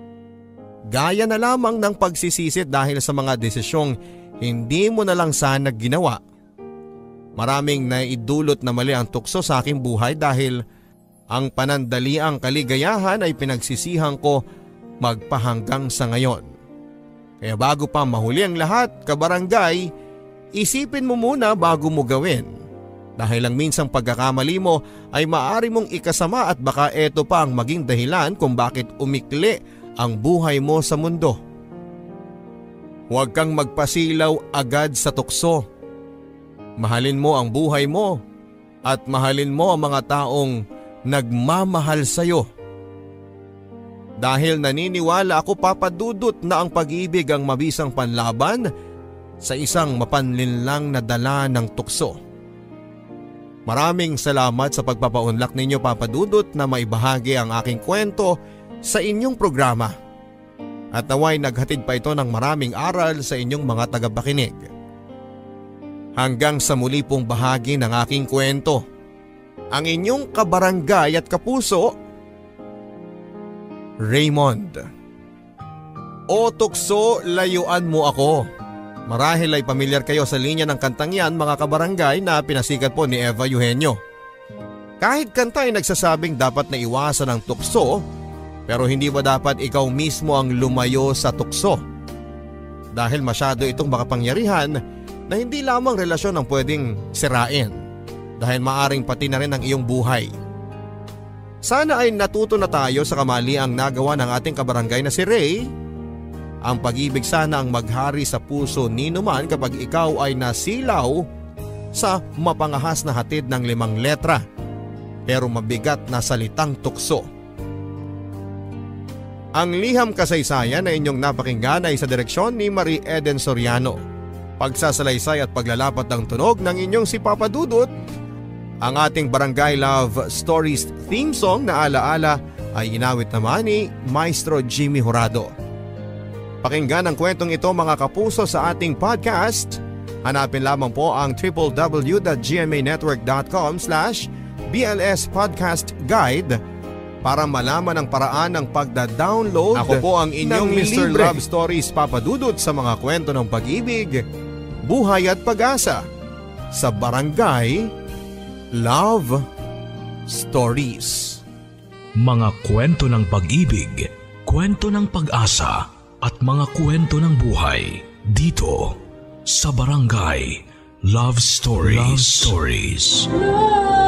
Gaya na lamang ng pagsisisit dahil sa mga desisyong hindi mo na lang sana ginawa. Maraming naidulot na mali ang tukso sa aking buhay dahil ang panandaliang kaligayahan ay pinagsisihan ko magpahanggang sa ngayon. Kaya bago pa mahuli ang lahat, kabarangay, isipin mo muna bago mo gawin. Dahil ang minsang pagkakamali mo ay maaari mong ikasama at baka eto pa ang maging dahilan kung bakit umikli ang buhay mo sa mundo. Huwag kang magpasilaw agad sa tukso. Mahalin mo ang buhay mo at mahalin mo ang mga taong nagmamahal sa iyo. Dahil naniniwala ako, Papa Dudut, na ang pag-ibig ang mabisang panlaban sa isang mapanlinlang na dala ng tukso. Maraming salamat sa pagpapaunlak ninyo, Papa Dudut, na maibahagi ang aking kwento sa inyong programa. At naway naghatid pa ito ng maraming aral sa inyong mga tagapakinig. Hanggang sa muli pong bahagi ng aking kwento, ang inyong kabarangay at kapuso, Raymond. O tukso, layuan mo ako. Marahil ay pamilyar kayo sa linya ng kantang yan, mga kabarangay, na pinasikat po ni Eva Eugenio. Kahit kanta ay nagsasabing dapat na iwasan ang tukso, pero hindi ba dapat ikaw mismo ang lumayo sa tukso? Dahil masyado itong makapangyarihan na hindi lamang relasyon ang pwedeng sirain, dahil maaring pati na rin ang iyong buhay. Sana ay natuto na tayo sa kamaliang nagawa ng ating kabarangay na si Ray. Ang pag-ibig sana ang maghari sa puso ni numan kapag ikaw ay nasilaw sa mapangahas na hatid ng limang letra. pero mabigat na salitang tukso. Ang liham kasaysayan na inyong napakinggan ay sa direksyon ni Marie Eden Soriano. Pagsasalaysay at paglalapat ng tunog ng inyong si Papa Dudut. Ang ating Barangay Love Stories theme song na alaala ay inawit naman ni Maestro Jimmy Jurado. Pakinggan ang kwentong ito mga kapuso sa ating podcast. Hanapin lamang po ang w w w dot g m a network dot com slash b l s podcast guide para malaman ang paraan ng pagda-download. Ako po ang inyong Mister Love Stories Papa Dudut sa mga kwento ng pag-ibig, buhay at pag-asa sa Barangay Love Stories. Mga kwento ng pag-ibig, kwento ng pag-asa at mga kwento ng buhay dito sa Barangay Love Stories. Love Stories. Love.